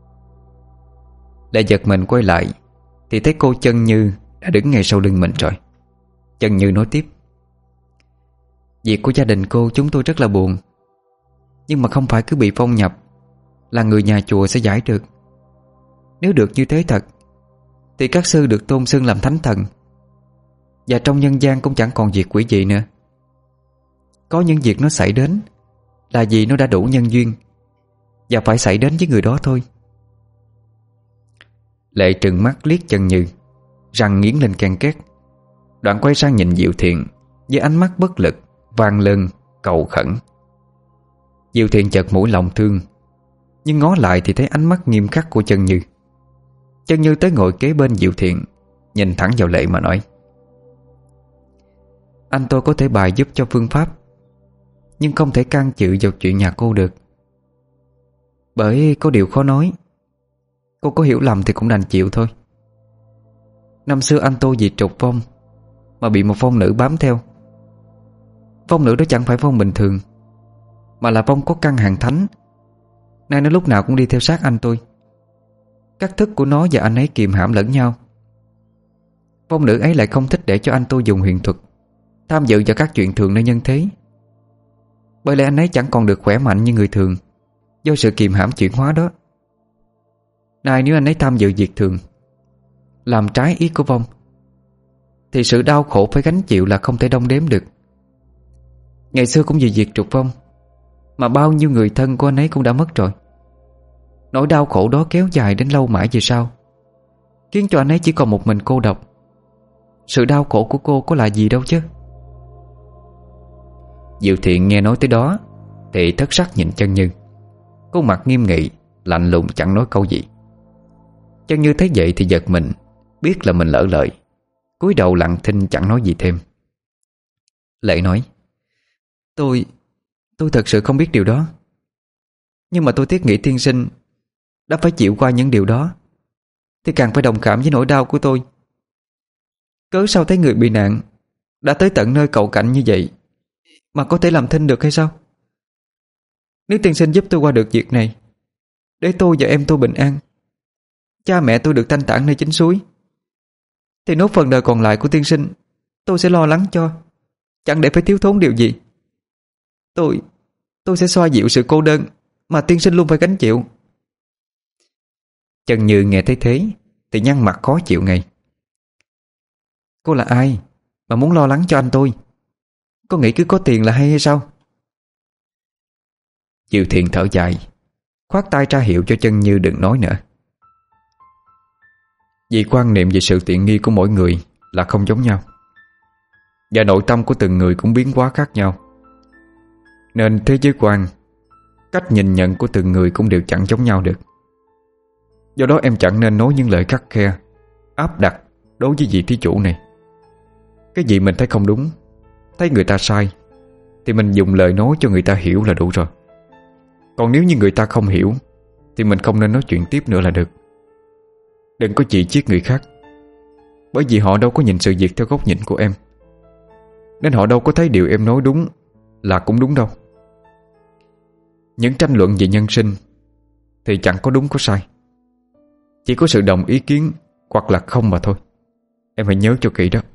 Lệ giật mình quay lại thì thấy cô Chân Như đã đứng ngay sau lưng mình rồi. Chân Như nói tiếp: Việc của gia đình cô chúng tôi rất là buồn, nhưng mà không phải cứ bị phong nhập là người nhà chùa sẽ giải được. Nếu được như thế thật thì các sư được tôn xưng làm thánh thần, và trong nhân gian cũng chẳng còn việc quỷ dị nữa. Có những việc nó xảy đến là vì nó đã đủ nhân duyên và phải xảy đến với người đó thôi. Lệ trừng mắt liếc Chân Như, răng nghiến lên ken két, đoạn quay sang nhìn Diệu Thiện với ánh mắt bất lực, van lơn, cầu khẩn. Diệu Thiện chợt mũi lòng thương, nhưng ngó lại thì thấy ánh mắt nghiêm khắc của Chân Như. Chân Như tới ngồi kế bên Diệu Thiện, nhìn thẳng vào Lệ mà nói: Anh tôi có thể bài giúp cho phương pháp, nhưng không thể can dự vào chuyện nhà cô được. Bởi có điều khó nói, cô có hiểu lầm thì cũng đành chịu thôi. Năm xưa anh tôi vì trục phong mà bị một phong nữ bám theo. Phong nữ đó chẳng phải phong bình thường, mà là phong có căn hàng thánh. Nay nó lúc nào cũng đi theo sát anh tôi. Các thức của nó và anh ấy kiềm hãm lẫn nhau. Phong nữ ấy lại không thích để cho anh tôi dùng huyền thuật tham dự vào các chuyện thường nơi nhân thế. Bởi lẽ anh ấy chẳng còn được khỏe mạnh như người thường do sự kiềm hãm chuyển hóa đó. Nay nếu anh ấy tham dự việc thường, làm trái ý của vong, thì sự đau khổ phải gánh chịu là không thể đong đếm được. Ngày xưa cũng vì việc trục vong mà bao nhiêu người thân của anh ấy cũng đã mất rồi. Nỗi đau khổ đó kéo dài đến lâu mãi về sau, khiến cho anh ấy chỉ còn một mình cô độc. Sự đau khổ của cô có là gì đâu chứ. Diệu Thiện nghe nói tới đó thì thất sắc nhìn Chân Như. Khuôn mặt nghiêm nghị, lạnh lùng chẳng nói câu gì. Chân Như thấy vậy thì giật mình, biết là mình lỡ lời, cúi đầu lặng thinh chẳng nói gì thêm. Lệ nói: Tôi thật sự không biết điều đó. Nhưng mà tôi thiết nghĩ tiên sinh đã phải chịu qua những điều đó thì càng phải đồng cảm với nỗi đau của tôi. Cớ sao thấy người bị nạn đã tới tận nơi cầu cạnh như vậy mà có thể làm thinh được hay sao? Nếu tiên sinh giúp tôi qua được việc này, để tôi và em tôi bình an, cha mẹ tôi được thanh tản nơi chính suối, thì nốt phần đời còn lại của tiên sinh tôi sẽ lo lắng cho, chẳng để phải thiếu thốn điều gì. Tôi sẽ xoa dịu sự cô đơn mà tiên sinh luôn phải gánh chịu. Chân Như nghe thấy thế thì nhăn mặt khó chịu ngay. Cô là ai mà muốn lo lắng cho anh tôi? Có nghĩ cứ có tiền là hay sao? Diệu Thiện thở dài, khoát tay ra hiệu cho Chân Như đừng nói nữa. Vì quan niệm về sự tiện nghi của mỗi người là không giống nhau, và nội tâm của từng người cũng biến hóa khác nhau, nên thế giới quan, cách nhìn nhận của từng người cũng đều chẳng giống nhau được. Do đó em chẳng nên nói những lời khắt khe, áp đặt đối với vị thí chủ này. Cái gì mình thấy không đúng, thấy người ta sai, thì mình dùng lời nói cho người ta hiểu là đủ rồi. Còn nếu như người ta không hiểu thì mình không nên nói chuyện tiếp nữa là được. Đừng có chỉ trích người khác, bởi vì họ đâu có nhìn sự việc theo góc nhìn của em, nên họ đâu có thấy điều em nói đúng là cũng đúng đâu. Những tranh luận về nhân sinh thì chẳng có đúng có sai, chỉ có sự đồng ý kiến hoặc là không mà thôi. Em hãy nhớ cho kỹ đó.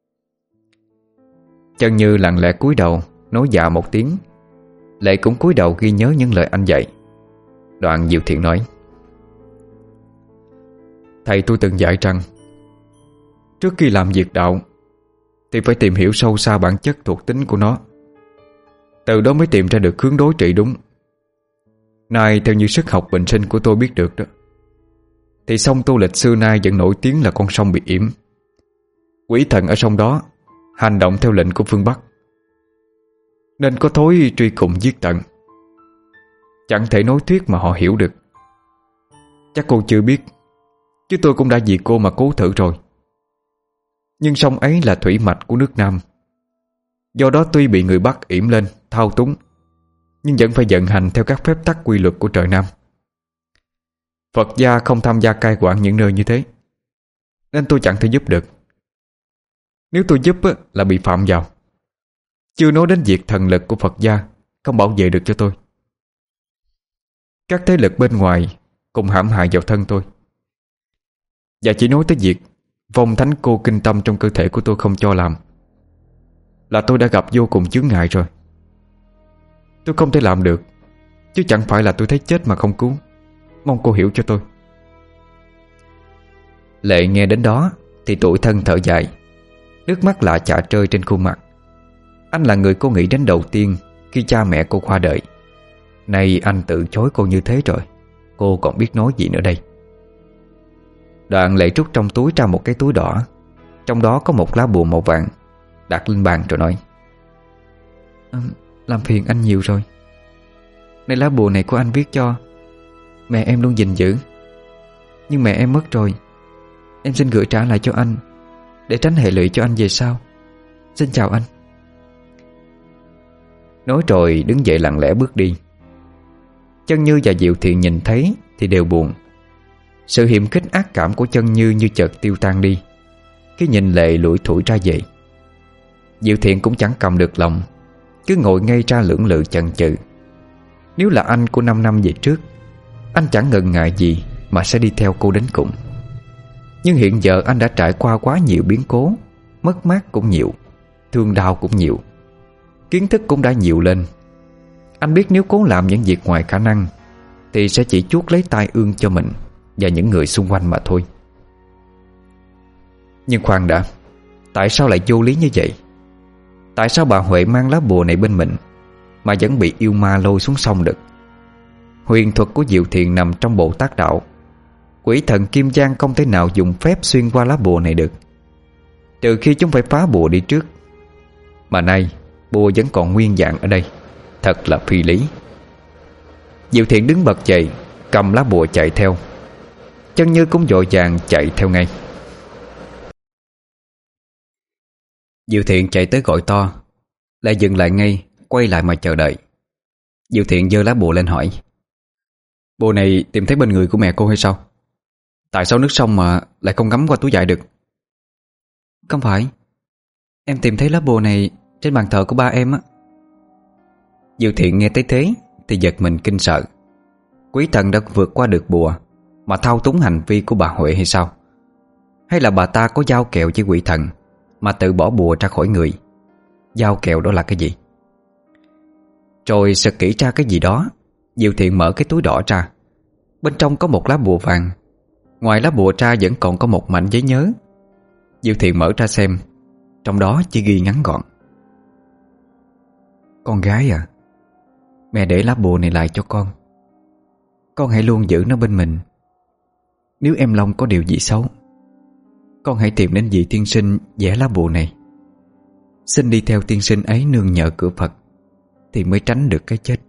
Chân Như lặng lẽ cúi đầu nói dạ một tiếng. Lệ cũng cúi đầu ghi nhớ những lời anh dạy. Đoạn Diệu Thiện nói: Thầy tôi từng dạy rằng trước khi làm việc đạo thì phải tìm hiểu sâu xa bản chất thuộc tính của nó, từ đó mới tìm ra được hướng đối trị đúng. Nay theo như sức học bình sinh của tôi biết được đó, thì sông Tô Lịch xưa nay vẫn nổi tiếng là con sông bị yểm. Quỷ thần ở sông đó hành động theo lệnh của phương Bắc, nên có thối truy cùng giết tận. Chẳng thể nói thuyết mà họ hiểu được. Chắc cô chưa biết, chứ tôi cũng đã vì cô mà cố thử rồi. Nhưng sông ấy là thủy mạch của nước Nam, do đó tuy bị người Bắc yểm lên thao túng, nhưng vẫn phải vận hành theo các phép tắc quy luật của trời Nam. Phật gia không tham gia cai quản những nơi như thế, nên tôi chẳng thể giúp được. Nếu tôi giúp là bị phạm vào, chưa nói đến việc thần lực của Phật gia không bảo vệ được cho tôi. Các thế lực bên ngoài cùng hãm hại vào thân tôi, và chỉ nói tới việc vong thánh cô kinh tâm trong cơ thể của tôi không cho làm là tôi đã gặp vô cùng chướng ngại rồi. Tôi không thể làm được, chứ chẳng phải là tôi thấy chết mà không cứu. Mong cô hiểu cho tôi. Lệ nghe đến đó thì tủi thân thở dài, nước mắt lạ chả rơi trên khuôn mặt. Anh là người cô nghĩ đến đầu tiên khi cha mẹ cô qua đời. Nay anh tự chối cô như thế rồi, cô còn biết nói gì nữa đây. Đoạn Lệ rút trong túi ra một cái túi đỏ, trong đó có một lá bùa màu vàng, đặt lên bàn rồi nói: Làm phiền anh nhiều rồi. Này, lá bùa này của anh viết cho mẹ em luôn gìn giữ, nhưng mẹ em mất rồi. Em xin gửi trả lại cho anh, để tránh hệ lụy cho anh về sau. Xin chào anh. Nói rồi đứng dậy lặng lẽ bước đi. Chân Như và Diệu Thiện nhìn thấy thì đều buồn. Sự hiềm khích ác cảm của Chân Như như chợt tiêu tan đi khi nhìn Lệ lủi thủi ra về. Diệu Thiện cũng chẳng cầm được lòng, cứ ngồi ngây ra lưỡng lự chần chừ. Nếu là anh của 5 năm về trước, anh chẳng ngần ngại gì mà sẽ đi theo cô đến cùng. Nhưng hiện giờ anh đã trải qua quá nhiều biến cố, mất mát cũng nhiều, thương đau cũng nhiều, kiến thức cũng đã nhiều lên. Anh biết nếu cố làm những việc ngoài khả năng thì sẽ chỉ chuốc lấy tai ương cho mình và những người xung quanh mà thôi. Nhưng khoan đã, tại sao lại vô lý như vậy? Tại sao bà Huệ mang lá bùa này bên mình mà vẫn bị yêu ma lôi xuống sông được? Huyền thuật của Diệu Thiện nằm trong Bồ Tát Đạo. Quỷ thần Kim Giang không thể nào dùng phép xuyên qua lá bùa này được, trừ khi chúng phải phá bùa đi trước. Mà nay bùa vẫn còn nguyên dạng ở đây, thật là phi lý. Diệu Thiện đứng bật dậy, cầm lá bùa chạy theo. Chân Như cũng vội vàng chạy theo ngay. Diệu Thiện chạy tới gọi to, lại dừng lại ngay, quay lại mà chờ đợi. Diệu Thiện giơ lá bùa lên hỏi: Bùa này tìm thấy bên người của mẹ cô hay sao? Tại sao nước sông mà lại không ngấm qua túi vải được? Không phải, em tìm thấy lá bùa này trên bàn thờ của ba em á. Diệu Thiện nghe tới thế thì giật mình kinh sợ. Quý thần đã vượt qua được bùa mà thao túng hành vi của bà Huệ hay sao? Hay là bà ta có giao kèo với quỷ thần mà tự bỏ bùa ra khỏi người? Giao kèo đó là cái gì? Rồi sực kỹ ra cái gì đó, Diệu Thiện mở cái túi đỏ ra. Bên trong có một lá bùa vàng. Ngoài lá bùa ra vẫn còn có một mảnh giấy nhớ. Diệu Thiện mở ra xem, trong đó chỉ ghi ngắn gọn: Con gái à, mẹ để lá bùa này lại cho con. Con hãy luôn giữ nó bên mình. Nếu em Long có điều gì xấu, con hãy tìm đến vị tiên sinh vẽ lá bùa này. Xin đi theo tiên sinh ấy nương nhờ cửa Phật thì mới tránh được cái chết.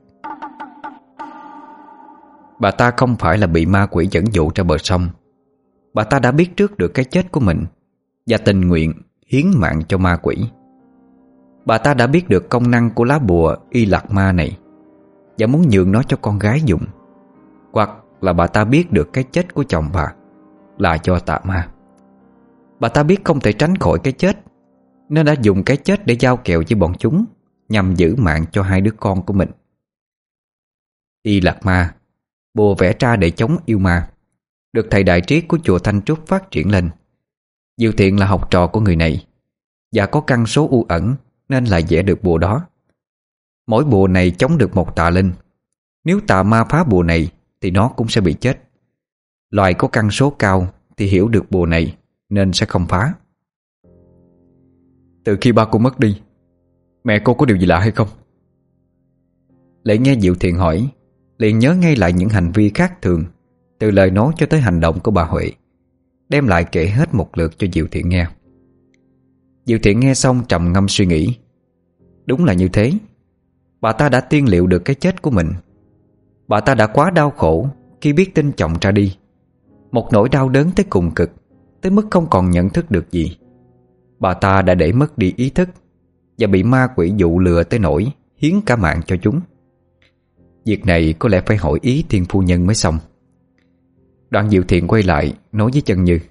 Bà ta không phải là bị ma quỷ dẫn dụ ra bờ sông. Bà ta đã biết trước được cái chết của mình và tình nguyện hiến mạng cho ma quỷ. Bà ta đã biết được công năng của lá bùa Y Lạc Ma này và muốn nhường nó cho con gái dùng. Hoặc là bà ta biết được cái chết của chồng bà là do tà ma. Bà ta biết không thể tránh khỏi cái chết, nên đã dùng cái chết để giao kèo với bọn chúng nhằm giữ mạng cho hai đứa con của mình. Y Lạc Ma, bùa vẽ ra để chống yêu ma, được thầy đại triết của chùa Thanh Trúc phát triển lên. Diệu Thiện là học trò của người này và có căn số u ẩn nên lại vẽ được bùa đó. Mỗi bùa này chống được một tà linh. Nếu tà ma phá bùa này thì nó cũng sẽ bị chết. Loài có căn số cao thì hiểu được bùa này nên sẽ không phá. Từ khi ba cô mất đi, mẹ cô có điều gì lạ hay không? Lệ nghe Diệu Thiện hỏi, liền nhớ ngay lại những hành vi khác thường, từ lời nói cho tới hành động của bà Huệ, đem lại kể hết một lượt cho Diệu Thiện nghe. Diệu Thiện nghe xong trầm ngâm suy nghĩ. Đúng là như thế. Bà ta đã tiên liệu được cái chết của mình. Bà ta đã quá đau khổ khi biết tin chồng ra đi, một nỗi đau đớn tới cùng cực, tới mức không còn nhận thức được gì. Bà ta đã để mất đi ý thức và bị ma quỷ dụ lừa tới nỗi hiến cả mạng cho chúng. Việc này có lẽ phải hỏi ý Thiên phu nhân mới xong. Đoạn Diệu Thiện quay lại nói với Chân Như: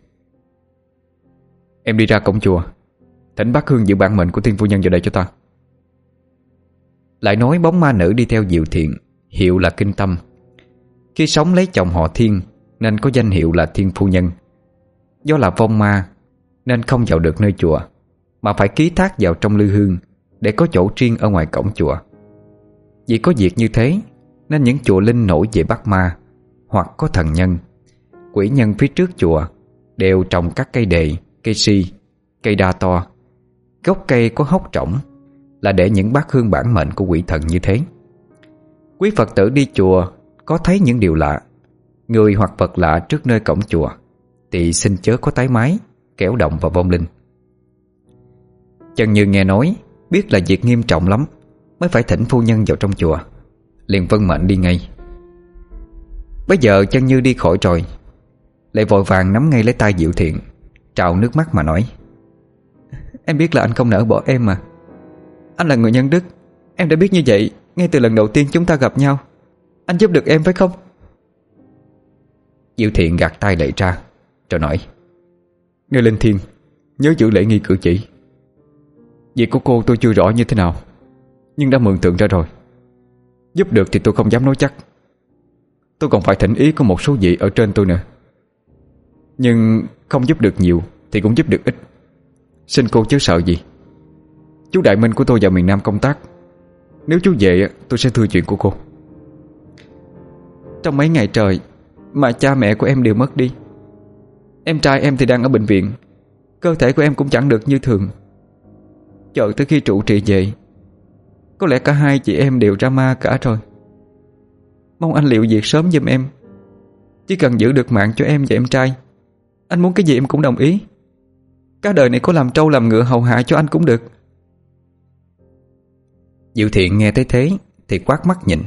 Em đi ra cổng chùa, thỉnh bác Hương giữ bản mệnh của Thiên phu nhân vào đây cho ta. Lại nói bóng ma nữ đi theo Diệu Thiện, hiệu là Kinh Tâm. Khi sống lấy chồng họ Thiên nên có danh hiệu là Thiên Phu Nhân. Do là vong ma nên không vào được nơi chùa, mà phải ký thác vào trong lư hương để có chỗ riêng ở ngoài cổng chùa. Vì có việc như thế nên những chùa linh nổi về bắt ma hoặc có thần nhân, quỷ nhân phía trước chùa đều trồng các cây đề, cây si, cây đa to. Gốc cây có hốc trỏng là để những bát hương bản mệnh của quỷ thần như thế. Quý Phật tử đi chùa có thấy những điều lạ, người hoặc vật lạ trước nơi cổng chùa thì xin chớ có tái mái, kẻo động vào vong linh. Chân Như nghe nói, biết là việc nghiêm trọng lắm, mới phải thỉnh phu nhân vào trong chùa, liền vâng mệnh đi ngay. Bây giờ Chân Như đi khỏi rồi, lại vội vàng nắm ngay lấy tay Diệu Thiện, trào nước mắt mà nói: Em biết là anh không nỡ bỏ em mà. Anh là người nhân đức, em đã biết như vậy ngay từ lần đầu tiên chúng ta gặp nhau. Anh giúp được em phải không? Diệu Thiện gạt tay lệ ra, rồi nói: Nghe Linh Thiên, nhớ giữ lễ nghi cử chỉ. Việc của cô tôi chưa rõ như thế nào, nhưng đã mường tượng ra rồi. Giúp được thì tôi không dám nói chắc. Tôi còn phải thỉnh ý của một số vị ở trên tôi nữa. Nhưng không giúp được nhiều thì cũng giúp được ít. Xin cô chớ sợ gì. Chú Đại Minh của tôi vào miền Nam công tác. Nếu chú về tôi sẽ thưa chuyện của cô. Trong mấy ngày trời mà cha mẹ của em đều mất đi. Em trai em thì đang ở bệnh viện, cơ thể của em cũng chẳng được như thường. Chờ tới khi trụ trì về, có lẽ cả hai chị em đều ra ma cả rồi. Mong anh liệu việc sớm giùm em. Chỉ cần giữ được mạng cho em và em trai, anh muốn cái gì em cũng đồng ý. Cả đời này có làm trâu làm ngựa hầu hạ cho anh cũng được. Diệu Thiện nghe thấy thế thì quát mắt nhìn: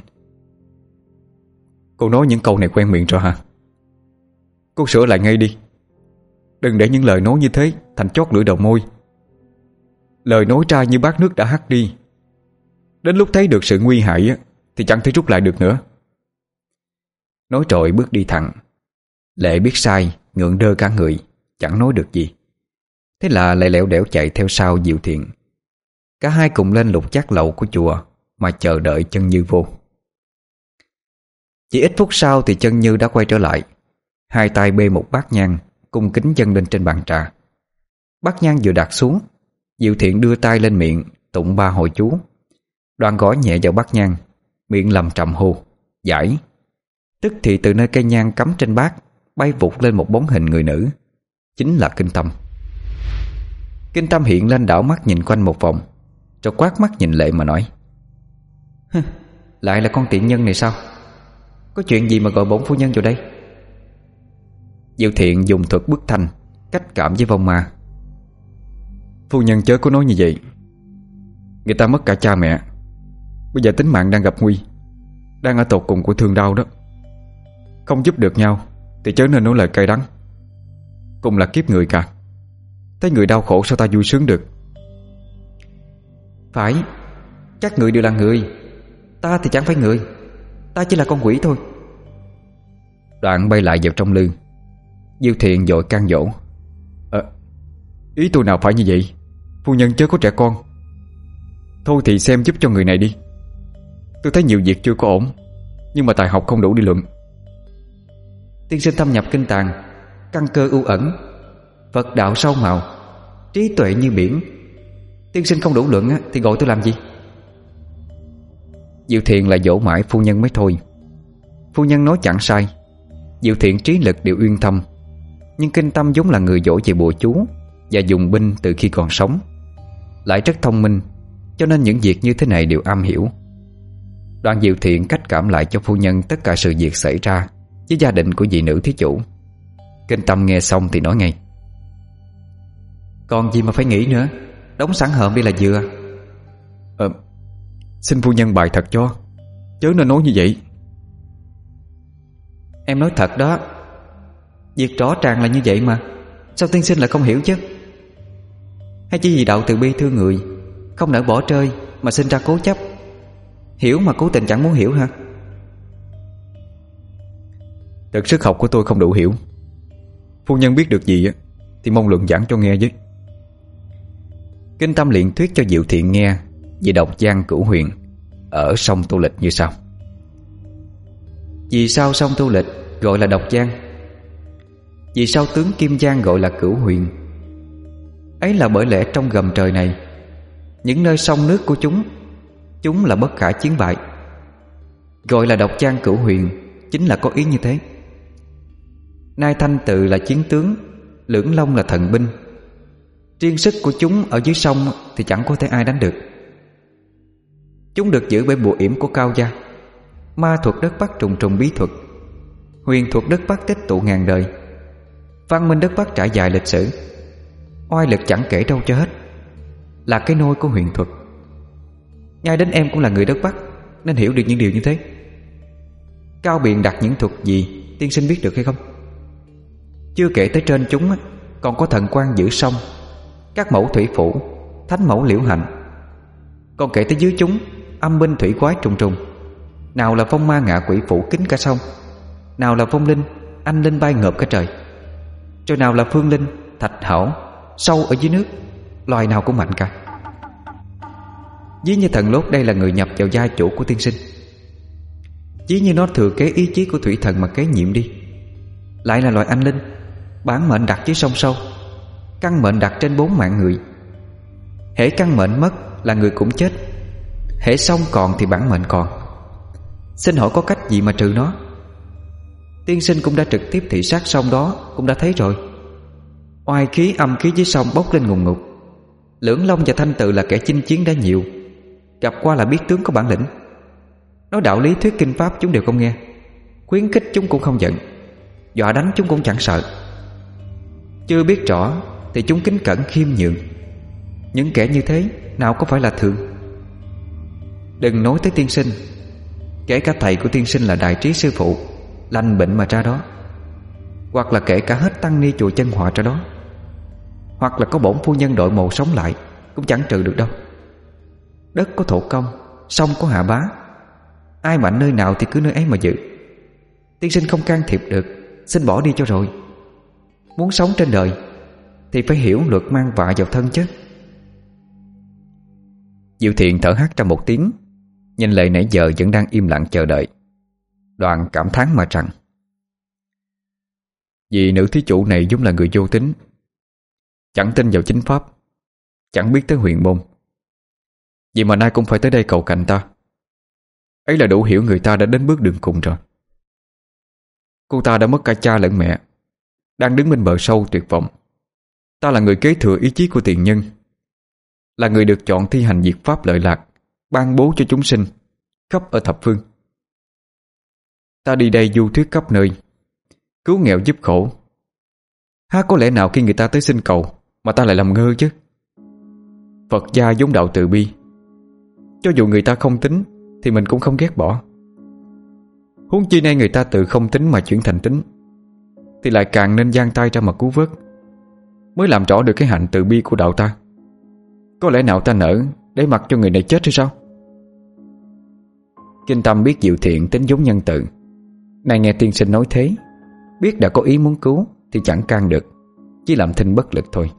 Cô nói những câu này quen miệng rồi hả? Cô sửa lại ngay đi. Đừng để những lời nói như thế thành chót lưỡi đầu môi. Lời nói ra như bát nước đã hắt đi, đến lúc thấy được sự nguy hại thì chẳng thể rút lại được nữa. Nói rồi bước đi thẳng. Lệ biết sai, ngượng đơ cả người, chẳng nói được gì. Thế là lại lẻo đẻo chạy theo sau Diệu Thiện. Cả hai cùng lên lục chắc lầu của chùa mà chờ đợi Chân Như vô. Chỉ ít phút sau thì Chân Như đã quay trở lại, hai tay bê một bát nhang, cung kính dâng lên trên bàn trà. Bát nhang vừa đặt xuống, Diệu Thiện đưa tay lên miệng tụng 3 hồi chú, đoạn gõ nhẹ vào bát nhang, miệng lầm trầm hô: Giải. Tức thì từ nơi cây nhang cắm trên bát bay vụt lên một bóng hình người nữ, chính là Kinh Tâm. Kinh Tâm hiện lên đảo mắt nhìn quanh một vòng, rồi quát mắt nhìn Lệ mà nói: Lại là con tiện nhân này sao? Có chuyện gì mà gọi bổn phu nhân vào đây? Diệu Thiện dùng thuật bức thanh cách cảm với vong ma: Phu nhân chớ có nói như vậy. Người ta mất cả cha mẹ, bây giờ tính mạng đang gặp nguy, đang ở tột cùng của thương đau đó. Không giúp được nhau thì chớ nên nói lời cay đắng. Cùng là kiếp người cả, thấy người đau khổ sao ta vui sướng được? Phải, các người đều là người, ta thì chẳng phải người, ta chỉ là con quỷ thôi. Đoạn bay lại vào trong lư. Diệu Thiện vội can dỗ: Ý tôi nào phải như vậy. Phu nhân chớ có trẻ con. Thôi thì xem giúp cho người này đi. Tôi thấy nhiều việc chưa có ổn, nhưng mà tài học không đủ đi luận. Tiên sinh thâm nhập kinh tàng, căn cơ u ẩn, Phật đạo sâu màu, trí tuệ như biển. Tiên sinh không đủ luận thì gọi tôi làm gì? Diệu Thiện lại dỗ mãi phu nhân mới thôi. Phu nhân nói chẳng sai, Diệu Thiện trí lực đều uyên thâm, nhưng Kinh Tâm vốn là người dỗ về bùa chú và dùng binh từ khi còn sống, lại rất thông minh, cho nên những việc như thế này đều am hiểu. Đoạn Diệu Thiện cách cảm lại cho phu nhân tất cả sự việc xảy ra với gia đình của vị nữ thí chủ. Kinh Tâm nghe xong thì nói ngay: Còn gì mà phải nghĩ nữa, đóng sẵn hòm đi là vừa. Xin phu nhân bày thật cho, chớ nên nói như vậy. Em nói thật đó, việc rõ ràng là như vậy mà, sao tiên sinh lại không hiểu chứ? Hay chỉ vì đạo từ bi thương người, không nỡ bỏ rơi mà sinh ra cố chấp, hiểu mà cố tình chẳng muốn hiểu hả? Thật sức học của tôi không đủ hiểu. Phu nhân biết được gì thì mong luận giảng cho nghe với. Kinh Tâm liền thuyết cho Diệu Thiện nghe về độc giang cửu huyền, ở sông Tô Lịch như sau. Vì sao sông Tô Lịch gọi là Độc Giang? Vì sao tướng Kim Giang gọi là Cửu Huyền? Ấy là bởi lẽ trong gầm trời này, những nơi sông nước của chúng là bất khả chiến bại. Gọi là Độc Giang Cửu Huyền chính là có ý như thế. Nai Thanh Tự là chiến tướng, Lưỡng Long là thần binh. Riêng sức của chúng ở dưới sông thì chẳng có thể ai đánh được. Chúng được giữ bởi bùa yểm của Cao Gia, ma thuật đất Bắc trùng trùng bí thuật, huyền thuật đất Bắc tích tụ ngàn đời, văn minh đất Bắc trải dài lịch sử, oai lực chẳng kể đâu cho hết, là cái nôi của huyền thuật. Ngay đến em cũng là người đất Bắc nên hiểu được những điều như thế. Cao Biện đặt những thuật gì tiên sinh biết được hay không? Chưa kể tới trên chúng còn có thần quan giữ sông, các mẫu thủy phủ, thánh mẫu liễu hạnh. Còn kể tới dưới chúng, âm binh thủy quái trùng trùng. Nào là phong ma ngạ quỷ phủ kín cả sông, nào là phong linh, anh linh bay ngợp cả trời, rồi nào là phương linh, thạch hảo, sâu ở dưới nước, loài nào cũng mạnh cả. Ví như thần Lốt đây là người nhập vào gia chủ của tiên sinh. Ví như nó thừa kế ý chí của thủy thần mà kế nhiệm đi. Lại là loài anh linh, bản mệnh đặt dưới sông sâu, căn mệnh đặt trên 4 mạng người. Hễ căn mệnh mất là người cũng chết, hễ sông còn thì bản mệnh còn. Xin hỏi có cách gì mà trừ nó? Tiên sinh cũng đã trực tiếp thị sát sông đó, cũng đã thấy rồi. Oai khí âm khí dưới sông bốc lên ngùn ngụt. Lưỡng Long và Thanh Tự là kẻ chinh chiến đã nhiều, gặp qua là biết tướng có bản lĩnh. Nói đạo lý thuyết kinh pháp chúng đều không nghe, khuyến khích chúng cũng không giận, dọa đánh chúng cũng chẳng sợ. Chưa biết rõ thì chúng kính cẩn khiêm nhường. Những kẻ như thế nào có phải là thường? Đừng nói tới tiên sinh, kể cả thầy của tiên sinh là Đại Trí sư phụ, lành bệnh mà ra đó, hoặc là kể cả hết tăng ni chùa Chân Họa ra đó, hoặc là có bổn phu nhân đội mồ sống lại, cũng chẳng trừ được đâu. Đất có thổ công, sông có hạ bá, ai mạnh nơi nào thì cứ nơi ấy mà giữ. Tiên sinh không can thiệp được, xin bỏ đi cho rồi. Muốn sống trên đời thì phải hiểu luật mang vạ vào thân chứ. Diệu Thiện thở hắt ra một tiếng, nhìn Lệ nãy giờ vẫn đang im lặng chờ đợi. Đoàn cảm thán mà rằng: vì nữ thí chủ này giống là người vô tín, chẳng tin vào chính pháp, chẳng biết tới huyền môn. Vì mà nay cũng phải tới đây cầu cạnh ta. Ấy là đủ hiểu người ta đã đến bước đường cùng rồi. Cô ta đã mất cả cha lẫn mẹ, đang đứng bên bờ sâu tuyệt vọng. Ta là người kế thừa ý chí của tiền nhân, là người được chọn thi hành diệt pháp lợi lạc, ban bố cho chúng sinh khắp ở thập phương. Ta đi đây du thuyết khắp nơi, cứu nghèo giúp khổ. Há có lẽ nào khi người ta tới xin cầu mà ta lại làm ngơ chứ? Phật gia vốn đạo từ bi, cho dù người ta không tính thì mình cũng không ghét bỏ. Huống chi nay người ta tự không tính mà chuyển thành tính, thì lại càng nên giang tay ra mà cứu vớt, mới làm rõ được cái hạnh từ bi của đạo ta. Có lẽ nào ta nỡ để mặc cho người này chết hay sao? Kinh Tâm biết Diệu Thiện tính giống nhân từ, nay nghe tiên sinh nói thế, biết đã có ý muốn cứu thì chẳng can được, chỉ làm thinh bất lực thôi.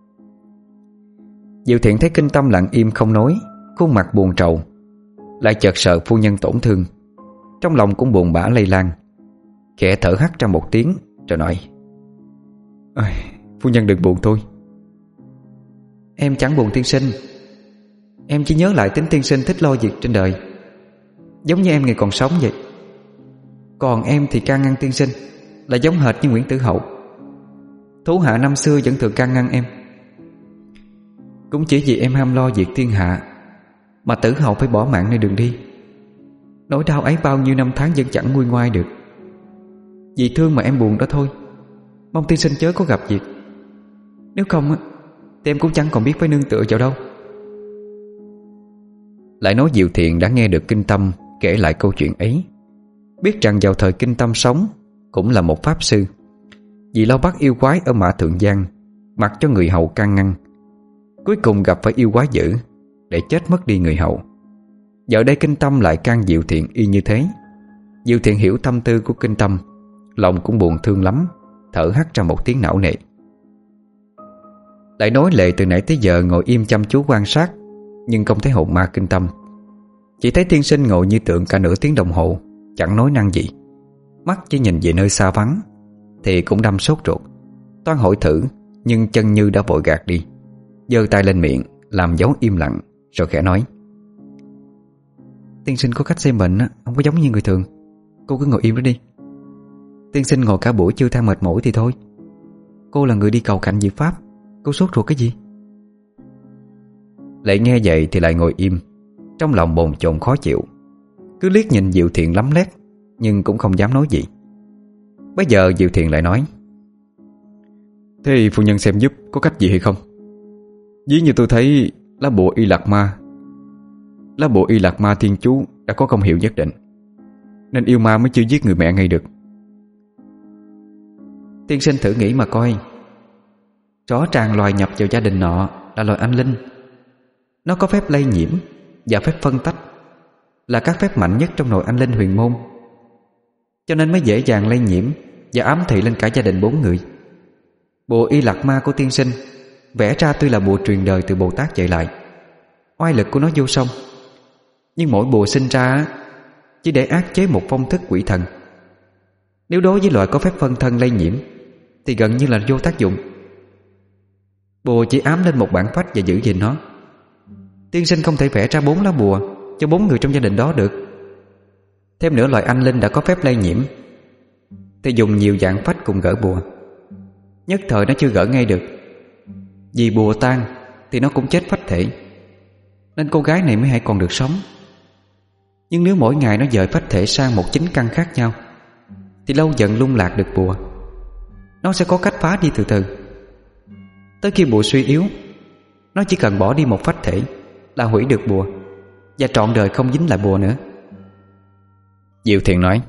Diệu Thiện thấy Kinh Tâm lặng im không nói, khuôn mặt buồn trầu, lại chợt sợ phu nhân tổn thương, trong lòng cũng buồn bã lây lan, khẽ thở hắt ra một tiếng rồi nói: phu nhân đừng buồn thôi. Em chẳng buồn tiên sinh, em chỉ nhớ lại tính tiên sinh thích lo việc trên đời, giống như em ngày còn sống vậy. Còn em thì can ngăn tiên sinh là giống hệt như Nguyễn Tử Hậu, thủ hạ năm xưa vẫn thường can ngăn em. Cũng chỉ vì em ham lo việc thiên hạ mà Tử Hậu phải bỏ mạng nơi đường đi. Nỗi đau ấy bao nhiêu năm tháng vẫn chẳng nguôi ngoai được. Vì thương mà em buồn đó thôi. Mong tiên sinh chớ có gặp việc, nếu không thì em cũng chẳng còn biết phải nương tựa vào đâu. Lại nói Diệu Thiện đã nghe được Kinh Tâm kể lại câu chuyện ấy, biết rằng vào thời Kinh Tâm sống cũng là một pháp sư, vì lo bắt yêu quái ở Mã Thượng Giang, mặc cho người hầu can ngăn, cuối cùng gặp phải yêu quái dữ để chết mất đi người hầu. Giờ đây Kinh Tâm lại can Diệu Thiện y như thế. Diệu Thiện hiểu tâm tư của Kinh Tâm, lòng cũng buồn thương lắm, thở hắt ra một tiếng não nề. Lại nói Lệ từ nãy tới giờ ngồi im chăm chú quan sát, nhưng không thấy hồn ma Kinh Tâm. Chỉ thấy tiên sinh ngồi như tượng cả nửa tiếng đồng hồ, chẳng nói năng gì. Mắt chỉ nhìn về nơi xa vắng thì cũng đâm sốt ruột. Toan hỏi thử, nhưng chân Như đã vội gạt đi, giơ tay lên miệng làm dấu im lặng, rồi khẽ nói: Tiên sinh có cách xem bệnh không có giống như người thường. Cô cứ ngồi im đó đi. Tiên sinh ngồi cả buổi chưa than mệt mỏi thì thôi. Cô là người đi cầu cạnh diệt pháp, cô sốt ruột cái gì? Lại nghe vậy thì lại ngồi im, trong lòng bồn chồn khó chịu. Cứ liếc nhìn Diệu Thiện lắm lét, nhưng cũng không dám nói gì. Bây giờ Diệu Thiện lại nói: Thế phu nhân xem giúp có cách gì hay không? Ví như tôi thấy lá bùa y lạc ma thiên chú đã có công hiệu nhất định, nên yêu ma mới chưa giết người mẹ ngay được. Tiên sinh thử nghĩ mà coi. Rõ ràng loài nhập vào gia đình nọ là loài anh linh. Nó có phép lây nhiễm và phép phân tách, là các phép mạnh nhất trong nội anh linh huyền môn, cho nên mới dễ dàng lây nhiễm và ám thị lên cả gia đình 4 người. Bùa y lạc ma của tiên sinh vẽ ra tuy là bùa truyền đời từ Bồ Tát dạy lại, oai lực của nó vô song, nhưng mỗi bùa sinh ra chỉ để áp chế một phong thức quỷ thần. Nếu đối với loại có phép phân thân lây nhiễm thì gần như là vô tác dụng. Bùa chỉ ám lên một bản phách và giữ gìn nó. Tiên sinh không thể vẽ ra 4 lá bùa cho 4 người trong gia đình đó được. Thêm nữa, loại anh linh đã có phép lây nhiễm thì dùng nhiều dạng phách cùng gỡ bùa, nhất thời nó chưa gỡ ngay được. Vì bùa tan thì nó cũng chết phách thể, nên cô gái này mới hay còn được sống. Nhưng nếu mỗi ngày nó dời phách thể sang một chính căn khác nhau thì lâu dần lung lạc được bùa. Nó sẽ có cách phá đi từ từ. Tới khi bùa suy yếu, nó chỉ cần bỏ đi một phách thể là hủy được bùa, và trọn đời không dính lại bùa nữa. Diệu Thiện nói: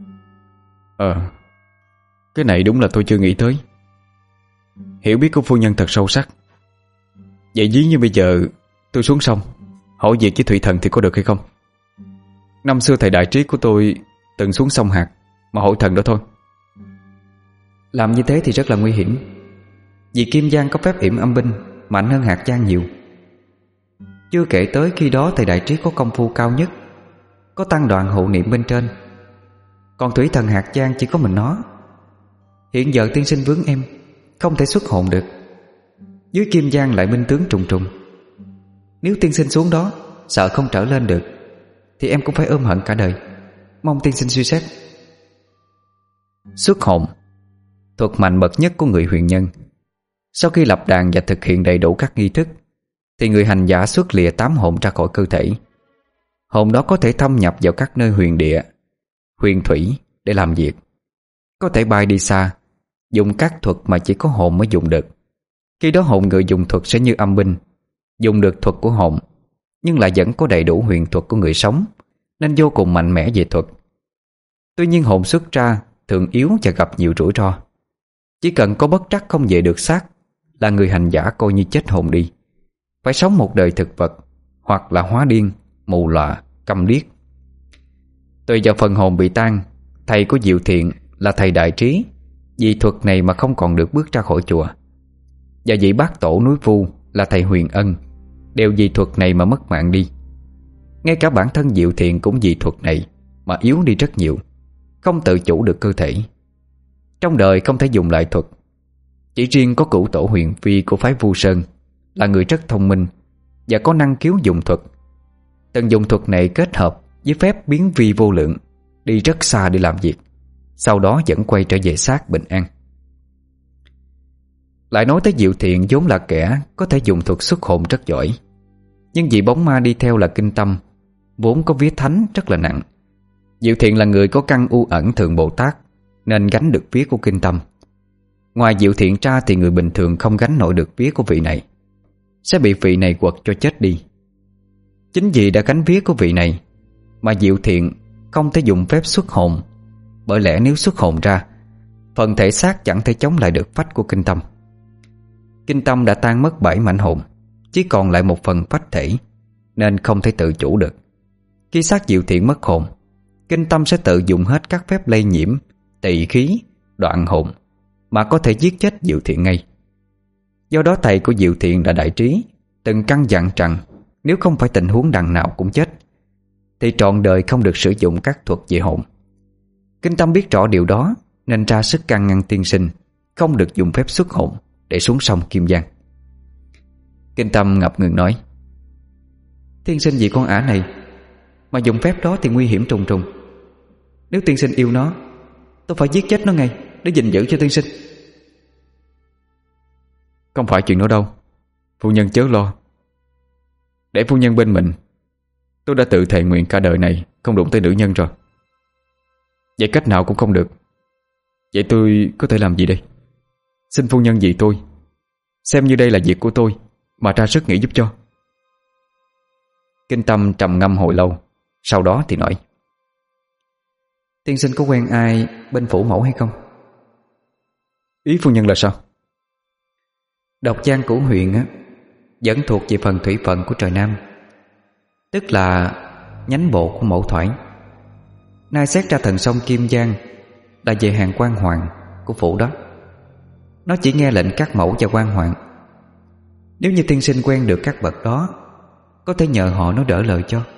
Cái này đúng là tôi chưa nghĩ tới. Hiểu biết của phu nhân thật sâu sắc. Vậy ví như bây giờ tôi xuống sông hỏi việc với thủy thần thì có được hay không? Năm xưa thầy đại trí của tôi từng xuống sông Hạt mà hỏi thần đó thôi. Làm như thế thì rất là nguy hiểm, vì Kim Giang có phép yểm âm binh mạnh hơn Hạt Giang nhiều. Chưa kể tới khi đó thầy đại trí có công phu cao nhất, có tăng đoàn hộ niệm bên trên, còn thủy thần Hạt Giang chỉ có mình nó. Hiện giờ tiên sinh vướng em, không thể xuất hồn được. Dưới Kim Giang lại binh tướng trùng trùng. Nếu tiên sinh xuống đó sợ không trở lên được thì em cũng phải ôm hận cả đời. Mong tiên sinh suy xét. Xuất hồn, thuật mạnh bậc nhất của người huyền nhân. Sau khi lập đàn và thực hiện đầy đủ các nghi thức thì người hành giả xuất lìa 8 hồn ra khỏi cơ thể. Hồn đó có thể thâm nhập vào các nơi huyền địa, huyền thủy để làm việc. Có thể bay đi xa, dùng các thuật mà chỉ có hồn mới dùng được. Khi đó hồn người dùng thuật sẽ như âm binh, dùng được thuật của hồn nhưng lại vẫn có đầy đủ huyền thuật của người sống, nên vô cùng mạnh mẽ về thuật. Tuy nhiên hồn xuất ra thường yếu và gặp nhiều rủi ro. Chỉ cần có bất trắc không về được xác là người hành giả coi như chết hồn đi, phải sống một đời thực vật, hoặc là hóa điên, mù lòa, câm điếc. Tùy vào phần hồn bị tan, thầy của Diệu Thiện là thầy đại trí vì thuật này mà không còn được bước ra khỏi chùa. Và vị bác tổ núi Vu là thầy Huyền Ân đều vì thuật này mà mất mạng đi. Ngay cả bản thân Diệu Thiện cũng vì thuật này mà yếu đi rất nhiều, không tự chủ được cơ thể. Trong đời không thể dùng lại thuật. Chỉ riêng có cửu tổ Huyền Phi của phái Vu Sơn là người rất thông minh và có năng khiếu dùng thuật. Từng dùng thuật này kết hợp với phép biến vi vô lượng, đi rất xa để làm việc, sau đó vẫn quay trở về xác bình an. Lại nói tới Diệu Thiện vốn là kẻ có thể dùng thuật xuất hồn rất giỏi, nhưng vì bóng ma đi theo là kinh tâm, vốn có vía thánh rất là nặng. Diệu Thiện là người có căn u ẩn thượng Bồ Tát, nên gánh được vía của kinh tâm. Ngoài Diệu Thiện ra thì người bình thường không gánh nổi được vía của vị này, sẽ bị vị này quật cho chết đi. Chính vì đã gánh vía của vị này mà Diệu Thiện không thể dùng phép xuất hồn, bởi lẽ nếu xuất hồn ra, phần thể xác chẳng thể chống lại được phách của kinh tâm. Kinh tâm đã tan mất 7 mảnh hồn, chỉ còn lại một phần phách thể, nên không thể tự chủ được. Khi xác Diệu Thiện mất hồn, kinh tâm sẽ tự dùng hết các phép lây nhiễm, tỳ khí, đoạn hồn mà có thể giết chết Diệu Thiện ngay. Do đó thầy của Diệu Thiện đã đại trí từng căn dặn rằng nếu không phải tình huống đằng nào cũng chết thì trọn đời không được sử dụng các thuật về hồn. Kinh Tâm biết rõ điều đó nên ra sức can ngăn tiên sinh không được dùng phép xuất hồn để xuống sông Kim Giang. Kinh Tâm ngập ngừng nói: Tiên sinh vì con ả này mà dùng phép đó thì nguy hiểm trùng trùng. Nếu tiên sinh yêu nó, tôi phải giết chết nó ngay để gìn giữ cho tiên sinh. Không phải chuyện đó đâu, phu nhân chớ lo. Để phu nhân bên mình, tôi đã tự thề nguyện cả đời này không đụng tới nữ nhân rồi. Vậy cách nào cũng không được. Vậy tôi có thể làm gì đây? Xin phu nhân vì tôi, xem như đây là việc của tôi mà ra sức nghĩ giúp cho. Kinh Tâm trầm ngâm hồi lâu, sau đó thì nói: Tiên sinh có quen ai bên phủ mẫu hay không? Ý phu nhân là sao? Độc Giang Cửu Huyền á, vẫn thuộc về phần thủy phận của trời Nam, tức là nhánh bộ của Mẫu Thoại. Nay xét ra thần sông Kim Giang là về hàng quan hoàng của phủ đó. Nó chỉ nghe lệnh các mẫu và quan hoàng. Nếu như tiên sinh quen được các bậc đó, có thể nhờ họ nó đỡ lời cho.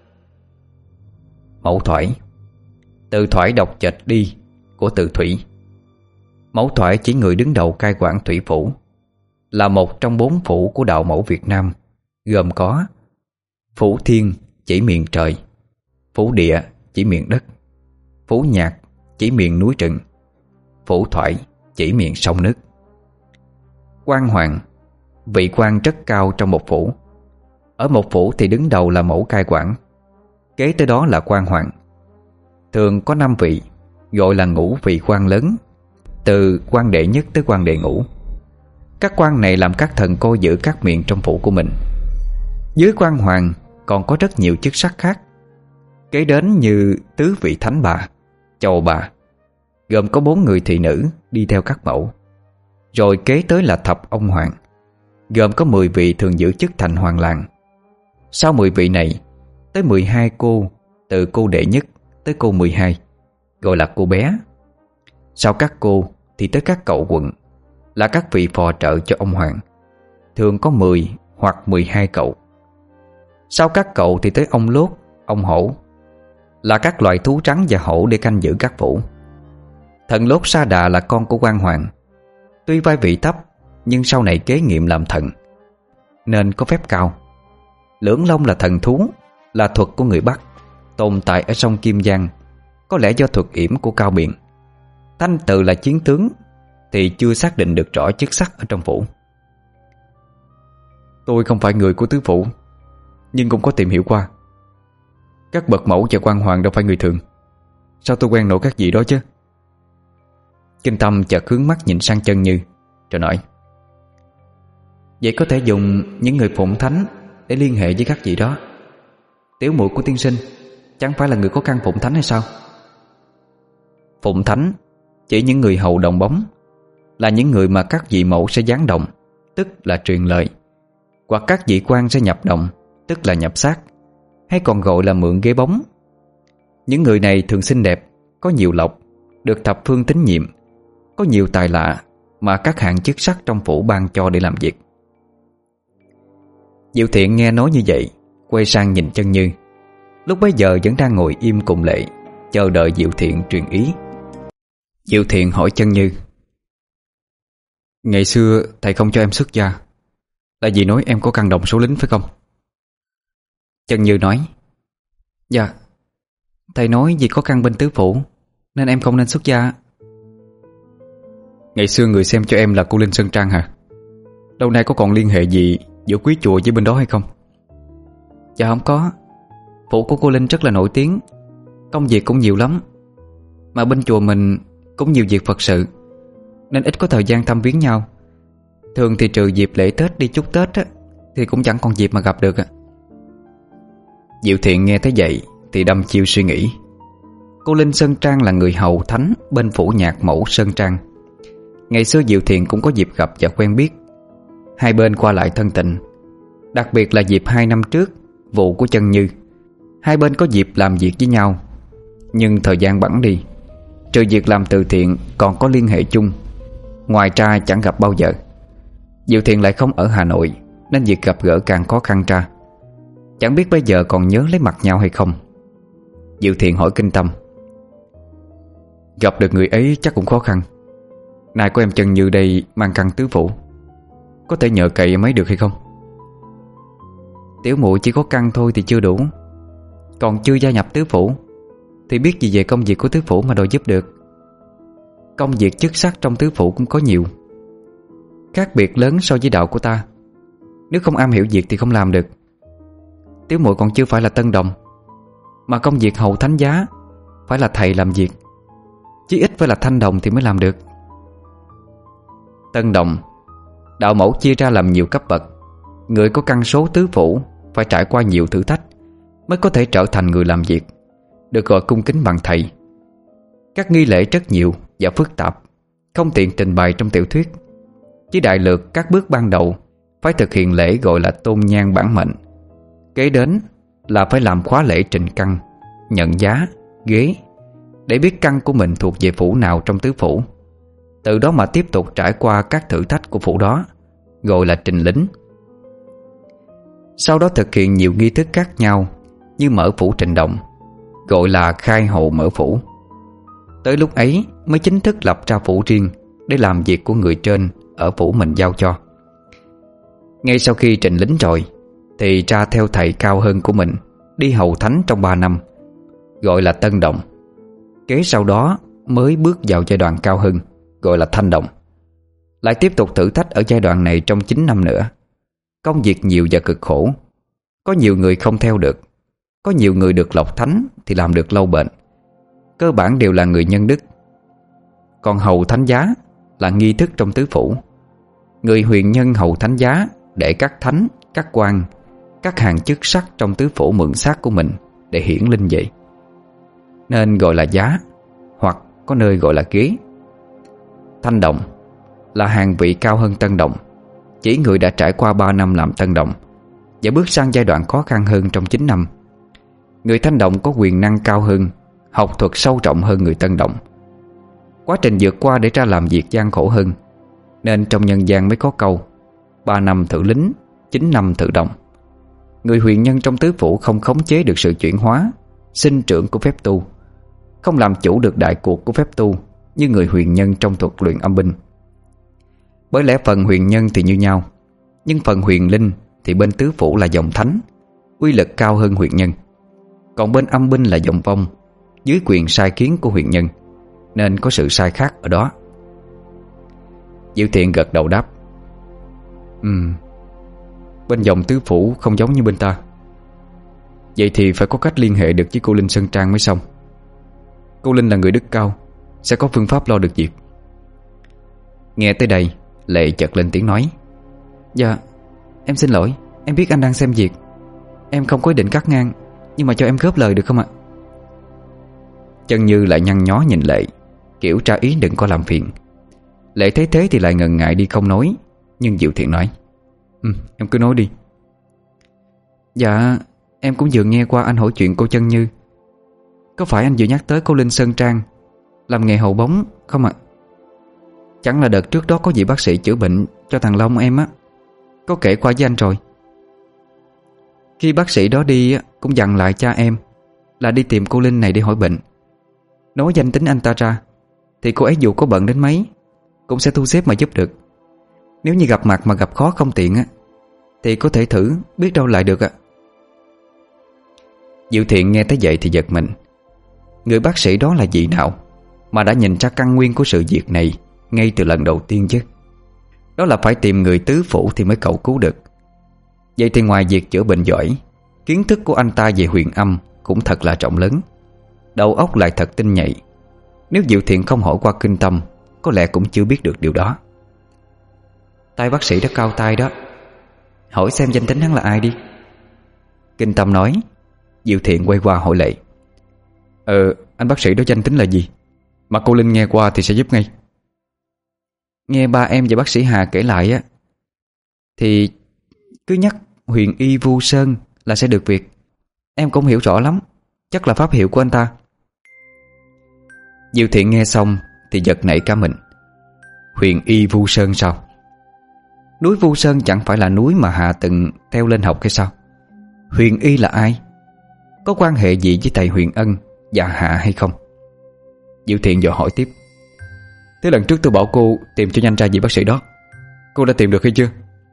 Mẫu Thoại, từ thoại đọc chệch đi của từ thủy. Mẫu Thoại chỉ người đứng đầu cai quản thủy phủ, là một trong 4 phủ của đạo mẫu Việt Nam, gồm có Phủ Thiên chỉ miền trời, Phủ Địa chỉ miền đất, Phủ Nhạc chỉ miền núi rừng, Phủ Thoại chỉ miền sông nước. Quan hoàng, vị quan rất cao trong một phủ. Ở một phủ thì đứng đầu là mẫu cai quản, kế tới đó là quan hoàng. Thường có 5 vị, gọi là ngũ vị quan lớn, từ quan đệ nhất tới quan đệ ngũ. Các quan này làm các thần cô giữ các miệng trong phủ của mình. Dưới quan hoàng còn có rất nhiều chức sắc khác, kế đến như tứ vị thánh bà, chầu bà, gồm có 4 người thị nữ đi theo các mẫu. Rồi kế tới là thập ông hoàng, gồm có 10 vị thường giữ chức thành hoàng làng. Sau 10 vị này tới 12 cô, từ cô đệ nhất tới cô 12, gọi là cô bé. Sau các cô thì tới các cậu quận, là các vị phò trợ cho ông hoàng, thường có 10 hoặc 12 cậu. Sau các cậu thì tới ông lốt, ông hổ, là các loài thú trắng và hổ để canh giữ các phủ. Thần Lốt Sa Đà là con của quan hoàng, tuy vai vị thấp nhưng sau này kế nhiệm làm thần nên có phép cao. Lưỡng Long là thần thú, là thuật của người Bắc, tồn tại ở sông Kim Giang, có lẽ do thuật yểm của Cao Biện. Thanh Từ là chiến tướng thì chưa xác định được rõ chức sắc ở trong phủ. Tôi không phải người của tứ phủ, nhưng cũng có tìm hiểu qua. Các bậc mẫu và quan hoàng đâu phải người thường, sao tôi quen nổi các vị đó chứ? Kinh Tâm chợt hướng mắt nhìn sang Chân Như rồi nói: Vậy có thể dùng những người phụng thánh để liên hệ với các vị đó. Tiểu muội của tiên sinh chẳng phải là người có căn phụng thánh hay sao? Phụng thánh chỉ những người hầu đồng bóng, là những người mà các vị mẫu sẽ giáng động, tức là truyền lời, hoặc các vị quan sẽ nhập động, tức là nhập xác, hay còn gọi là mượn ghế bóng. Những người này thường xinh đẹp, có nhiều lộc, được thập phương tín nhiệm, có nhiều tài lạ mà các hạng chức sắc trong phủ ban cho để làm việc. Diệu Thiện nghe nói như vậy, quay sang nhìn Chân Như. Lúc bấy giờ vẫn đang ngồi im cùng Lệ, chờ đợi Diệu Thiện truyền ý. Diệu Thiện hỏi Chân Như: Ngày xưa thầy không cho em xuất gia là vì nói em có căn đồng số lính phải không? Chân Như nói: Dạ, thầy nói vì có căn bên tứ phủ nên em không nên xuất gia. Ngày xưa người xem cho em là cô Linh Sơn Trang hả? Lâu nay có còn liên hệ gì giữa quý chùa với bên đó hay không? Dạ không có. Phủ của cô Linh rất là nổi tiếng, công việc cũng nhiều lắm, mà bên chùa mình cũng nhiều việc Phật sự, nên ít có thời gian thăm viếng nhau. Thường thì trừ dịp lễ Tết đi chúc Tết á, thì cũng chẳng còn dịp mà gặp được. Diệu Thiện nghe thấy vậy thì đăm chiêu suy nghĩ. Cô Linh Sơn Trang là người hầu thánh bên phủ Nhạc mẫu Sơn Trang. Ngày xưa Diệu Thiện cũng có dịp gặp và quen biết, hai bên qua lại thân tình. Đặc biệt là dịp 2 năm trước vụ của Chân Như, hai bên có dịp làm việc với nhau. Nhưng thời gian bẵng đi, trừ việc làm từ thiện còn có liên hệ chung, ngoài ra chẳng gặp bao giờ. Diệu Thiện lại không ở Hà Nội nên việc gặp gỡ càng khó khăn ra. Chẳng biết bây giờ còn nhớ lấy mặt nhau hay không. Diệu Thiện hỏi Kinh Tâm: Gặp được người ấy chắc cũng khó khăn. Nay có em Chân Như đây mang căn tứ phủ, có thể nhờ cậy em ấy được hay không? Tiểu muội chỉ có căn thôi thì chưa đủ, còn chưa gia nhập tứ phủ thì biết gì về công việc của tứ phủ mà đòi giúp được. Công việc chức sắc trong tứ phủ cũng có nhiều, khác biệt lớn so với đạo của ta. Nếu không am hiểu việc thì không làm được. Tiểu muội còn chưa phải là tân đồng, mà công việc hầu thánh giá phải là thầy làm việc, chí ít phải là thanh đồng thì mới làm được. Tân đồng, đạo mẫu chia ra làm nhiều cấp bậc. Người có căn số tứ phủ phải trải qua nhiều thử thách mới có thể trở thành người làm việc, được gọi cung kính bằng thầy. Các nghi lễ rất nhiều và phức tạp, không tiện trình bày trong tiểu thuyết. Chỉ đại lược các bước ban đầu phải thực hiện lễ gọi là tôn nhang bản mệnh. Kế đến là phải làm khóa lễ trình căn, nhận giá, ghế, để biết căn của mình thuộc về phủ nào trong tứ phủ. Từ đó mà tiếp tục trải qua các thử thách của phủ đó, gọi là trình lính. Sau đó thực hiện nhiều nghi thức khác nhau như mở phủ trình đồng, gọi là khai hộ mở phủ. Tới lúc ấy mới chính thức lập ra phủ riêng để làm việc của người trên ở phủ mình giao cho. Ngay sau khi trình lính rồi thì ra theo thầy cao hơn của mình đi hầu thánh trong 3 năm, gọi là tân đồng. Kế sau đó mới bước vào giai đoạn cao hơn, gọi là thanh đồng. Lại tiếp tục thử thách ở giai đoạn này trong 9 năm nữa. Công việc nhiều và cực khổ, có nhiều người không theo được, có nhiều người được lộc thánh thì làm được lâu bền. Cơ bản đều là người nhân đức. Còn hầu thánh giá là nghi thức trong tứ phủ. Người huyền nhân hầu thánh giá để các thánh, các quan, các hàng chức sắc trong tứ phủ mượn xác của mình để hiển linh vậy, nên gọi là giá, hoặc có nơi gọi là ghế. Thanh đồng là hàng vị cao hơn tân đồng, chỉ người đã trải qua 3 năm làm tân đồng và bước sang giai đoạn khó khăn hơn trong 9 năm. Người thanh đồng có quyền năng cao hơn, học thuật sâu trọng hơn người tân đồng. Quá trình vượt qua để ra làm việc gian khổ hơn, nên trong nhân gian mới có câu 3 năm thử lính, 9 năm thử đồng. Người huyền nhân trong tứ phủ không khống chế được sự chuyển hóa, sinh trưởng của phép tu, không làm chủ được đại cuộc của phép tu như người huyền nhân trong thuật luyện âm binh. Bởi lẽ phần huyền nhân thì như nhau, nhưng phần huyền linh thì bên tứ phủ là dòng thánh, uy lực cao hơn huyền nhân. Còn bên âm binh là dòng vong, dưới quyền sai khiến của huyền nhân, nên có sự sai khác ở đó. Diệu Thiện gật đầu đáp: Bên dòng tứ phủ không giống như bên ta. Vậy thì phải có cách liên hệ được với cô Linh Sơn Trang mới xong. Cô Linh là người đức cao, sẽ có phương pháp lo được việc. Nghe tới đây, Lệ chợt lên tiếng nói: Dạ, em xin lỗi, em biết anh đang xem việc, em không có ý định cắt ngang, nhưng mà cho em góp lời được không ạ? Chân Như lại nhăn nhó nhìn Lệ, kiểu tra ý đừng có làm phiền. Lệ thấy thế thì lại ngần ngại đi không nói. Nhưng Diệu Thiện nói: Em cứ nói đi. Dạ, em cũng vừa nghe qua anh hỏi chuyện cô Chân Như. Có phải anh vừa nhắc tới cô Linh Sơn Trang làm nghề hậu bóng không ạ? Chẳng là đợt trước đó có vị bác sĩ chữa bệnh cho thằng Long em á, có kể qua với anh rồi. Khi bác sĩ đó đi cũng dặn lại cha em là đi tìm cô Linh này để hỏi bệnh. Nói danh tính anh ta ra thì cô ấy dù có bận đến mấy cũng sẽ thu xếp mà giúp được. Nếu như gặp mặt mà gặp khó không tiện á thì có thể thử, biết đâu lại được ạ. Diệu Thiện nghe tới vậy thì giật mình. Người bác sĩ đó là vị nào mà đã nhìn ra căn nguyên của sự việc này ngay từ lần đầu tiên chứ? Đó là phải tìm người tứ phủ thì mới cầu cứu được. Vậy thì ngoài việc chữa bệnh giỏi, kiến thức của anh ta về huyền âm cũng thật là rộng lớn, đầu óc lại thật tinh nhạy. Nếu Diệu Thiện không hỏi qua Kinh Tâm, có lẽ cũng chưa biết được điều đó. Tay bác sĩ đã cao tay đó, hỏi xem danh tính hắn là ai đi. Kinh Tâm nói. Diệu Thiện quay qua hỏi Lệ: Anh bác sĩ đó danh tính là gì? Mà cô Linh nghe qua thì sẽ giúp ngay. Nghe ba em và bác sĩ Hà kể lại á thì cứ nhắc Huyền Y Vu Sơn là sẽ được việc. Em cũng hiểu rõ lắm, chắc là pháp hiệu của anh ta. Diệu Thiện nghe xong thì giật nảy cả mình. Huyền Y Vu Sơn sao? Núi Vu Sơn chẳng phải là núi mà Hà từng theo lên học hay sao? Huyền Y là ai? Có quan hệ gì với thầy Huyền Ân Dạ Hạ hay không? Diệu Thiện dò hỏi tiếp. Thế lần trước tôi bảo cô tìm cho nhanh ra vị bác sĩ đó, cô đã tìm được hay chưa?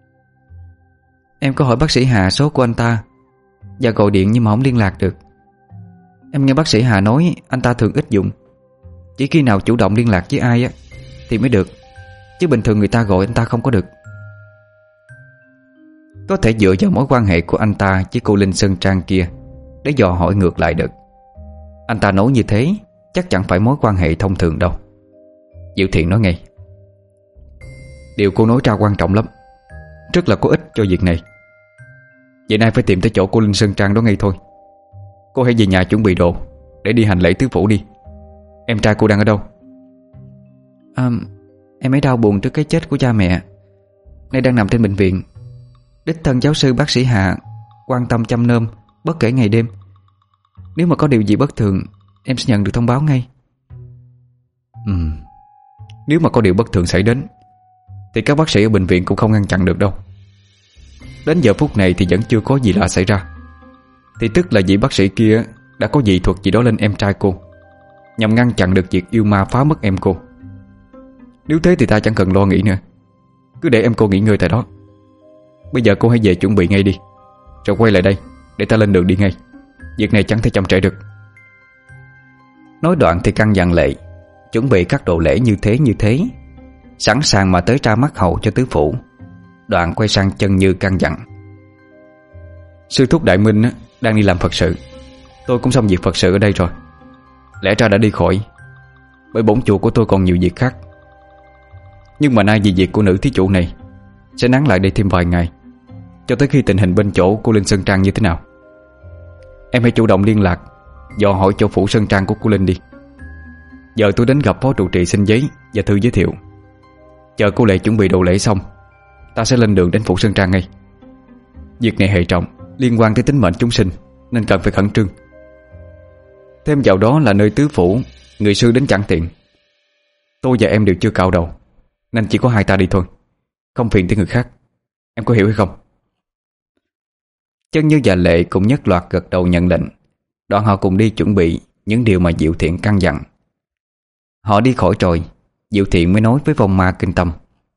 Em có hỏi bác sĩ Hà số của anh ta và gọi điện nhưng mà không liên lạc được. Em nghe bác sĩ Hà nói anh ta thường ít dùng, chỉ khi nào chủ động liên lạc với ai á thì mới được, chứ bình thường người ta gọi anh ta không có được. Có thể dựa vào mối quan hệ của anh ta với cô Linh Sơn Trang kia để dò hỏi ngược lại được. Anh ta nói như thế chắc chẳng phải mối quan hệ thông thường đâu. Diệu Thiện nói ngay. Điều cô nói ra quan trọng lắm, rất là có ích cho việc này. Vậy nay phải tìm tới chỗ cô Linh Sơn Trang đó ngay thôi. Cô hãy về nhà chuẩn bị đồ để đi hành lễ tứ phủ đi. Em trai cô đang ở đâu? Em ấy đau buồn trước cái chết của cha mẹ, nay đang nằm trên bệnh viện. Đích thân giáo sư bác sĩ Hà quan tâm chăm nom bất kể ngày đêm. Nếu mà có điều gì bất thường em sẽ nhận được thông báo ngay. Nếu mà có điều bất thường xảy đến thì các bác sĩ ở bệnh viện cũng không ngăn chặn được đâu. Đến giờ phút này thì vẫn chưa có gì lạ xảy ra, thì tức là vị bác sĩ kia đã có dị thuật gì đó lên em trai cô, nhằm ngăn chặn được việc yêu ma phá mất em cô. Nếu thế thì ta chẳng cần lo nghĩ nữa, cứ để em cô nghỉ ngơi tại đó. Bây giờ cô hãy về chuẩn bị ngay đi, rồi quay lại đây để ta lên đường đi ngay. Việc này chẳng thể chậm trễ được. Nói đoạn thì căn dặn Lệ chuẩn bị các đồ lễ như thế, sẵn sàng mà tới ra mắt hậu cho tứ phủ. Đoạn quay sang Chân Như căn dặn. Sư thúc Đại Minh đang đi làm Phật sự, tôi cũng xong việc Phật sự ở đây rồi. Lẽ ra đã đi khỏi, bởi bổn chùa của tôi còn nhiều việc khác. Nhưng mà nay vì việc của nữ thí chủ này sẽ nán lại đây thêm vài ngày, cho tới khi tình hình bên chỗ cô Linh Sơn Trang như thế nào. Em hãy chủ động liên lạc, dò hỏi chỗ phủ Sơn Trang của cô Linh đi. Giờ tôi đến gặp phó trụ trì xin giấy và thư giới thiệu. Chờ cô Lệ chuẩn bị đồ lễ xong, ta sẽ lên đường đến phủ Sơn Trang ngay. Việc này hệ trọng, liên quan tới tính mệnh chúng sinh, nên cần phải khẩn trương. Thêm vào đó là nơi tứ phủ, người sư đến chẳng tiện. Tôi và em đều chưa cạo đầu, nên chỉ có hai ta đi thôi, không phiền tới người khác. Em có hiểu hay không? Chân Như và Lệ cũng nhất loạt gật đầu nhận lệnh. Đoạn họ cùng đi chuẩn bị những điều mà Diệu Thiện căn dặn. Họ đi khỏi rồi, Diệu Thiện mới nói với vong ma kinh tâm.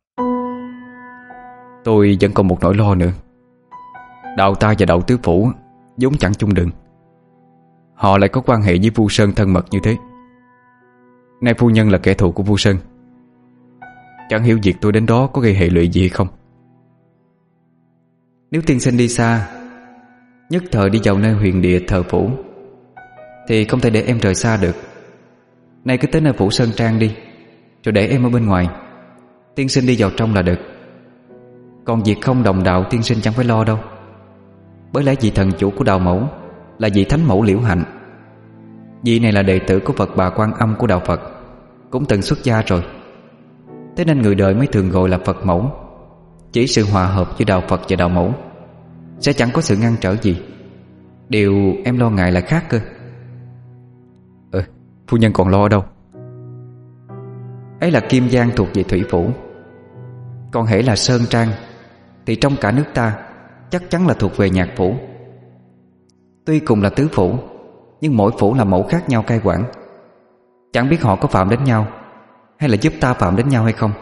Tôi vẫn còn một nỗi lo nữa. Đạo ta và đạo tứ phủ vốn chẳng chung đường, họ lại có quan hệ với Vu Sơn thân mật như thế. Nay phu nhân là kẻ thù của Vu Sơn, chẳng hiểu việc tôi đến đó có gây hệ lụy gì hay không. Nếu tiên sinh đi xa, nhất thời đi vào nơi huyền địa thờ phủ, thì không thể để em rời xa được. Nay cứ tới nơi phủ Sơn Trang đi, rồi để em ở bên ngoài, tiên sinh đi vào trong là được. Còn việc không đồng đạo tiên sinh chẳng phải lo đâu. Bởi lẽ vị thần chủ của đạo mẫu là vị thánh mẫu Liễu Hạnh. Vị này là đệ tử của Phật Bà Quan Âm của đạo Phật, cũng từng xuất gia rồi. Thế nên người đời mới thường gọi là Phật mẫu. Chỉ sự hòa hợp giữa đạo Phật và đạo mẫu sẽ chẳng có sự ngăn trở gì. Điều em lo ngại là khác cơ. Phu nhân còn lo ở đâu? Ấy là Kim Giang thuộc về thủy phủ, còn hễ là Sơn Trang thì trong cả nước ta chắc chắn là thuộc về Nhạc phủ. Tuy cùng là tứ phủ, nhưng mỗi phủ là mẫu khác nhau cai quản. Chẳng biết họ có phạm đến nhau, hay là giúp ta phạm đến nhau hay không.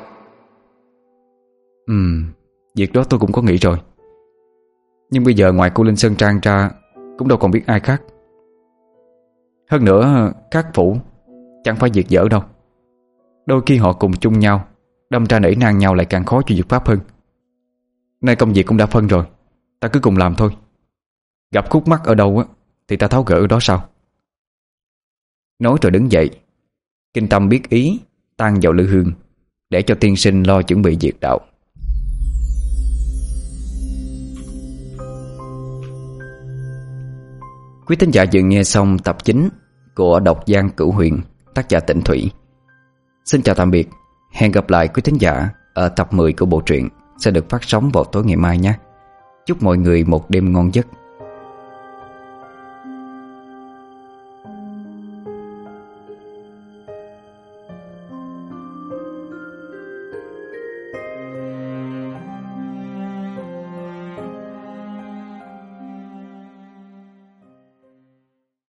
Việc đó tôi cũng có nghĩ rồi. Nhưng bây giờ ngoài cô Linh Sơn Trang ra cũng đâu còn biết ai khác. Hơn nữa các phủ chẳng phải việc dở đâu. Đôi khi họ cùng chung nhau, đâm ra nể nang nhau lại càng khó cho việc pháp hơn. Nay công việc cũng đã phân rồi, ta cứ cùng làm thôi. Gặp khúc mắc ở đâu thì ta tháo gỡ ở đó sau. Nói rồi đứng dậy. Kinh tâm biết ý, tan vào lư hương, để cho tiên sinh lo chuẩn bị việc đạo. Quý thính giả vừa nghe xong tập 9 của Độc Giang Cửu Huyền, tác giả Tịnh Thủy. Xin chào tạm biệt. Hẹn gặp lại quý thính giả ở tập 10 của bộ truyện sẽ được phát sóng vào tối ngày mai nhé. Chúc mọi người một đêm ngon giấc.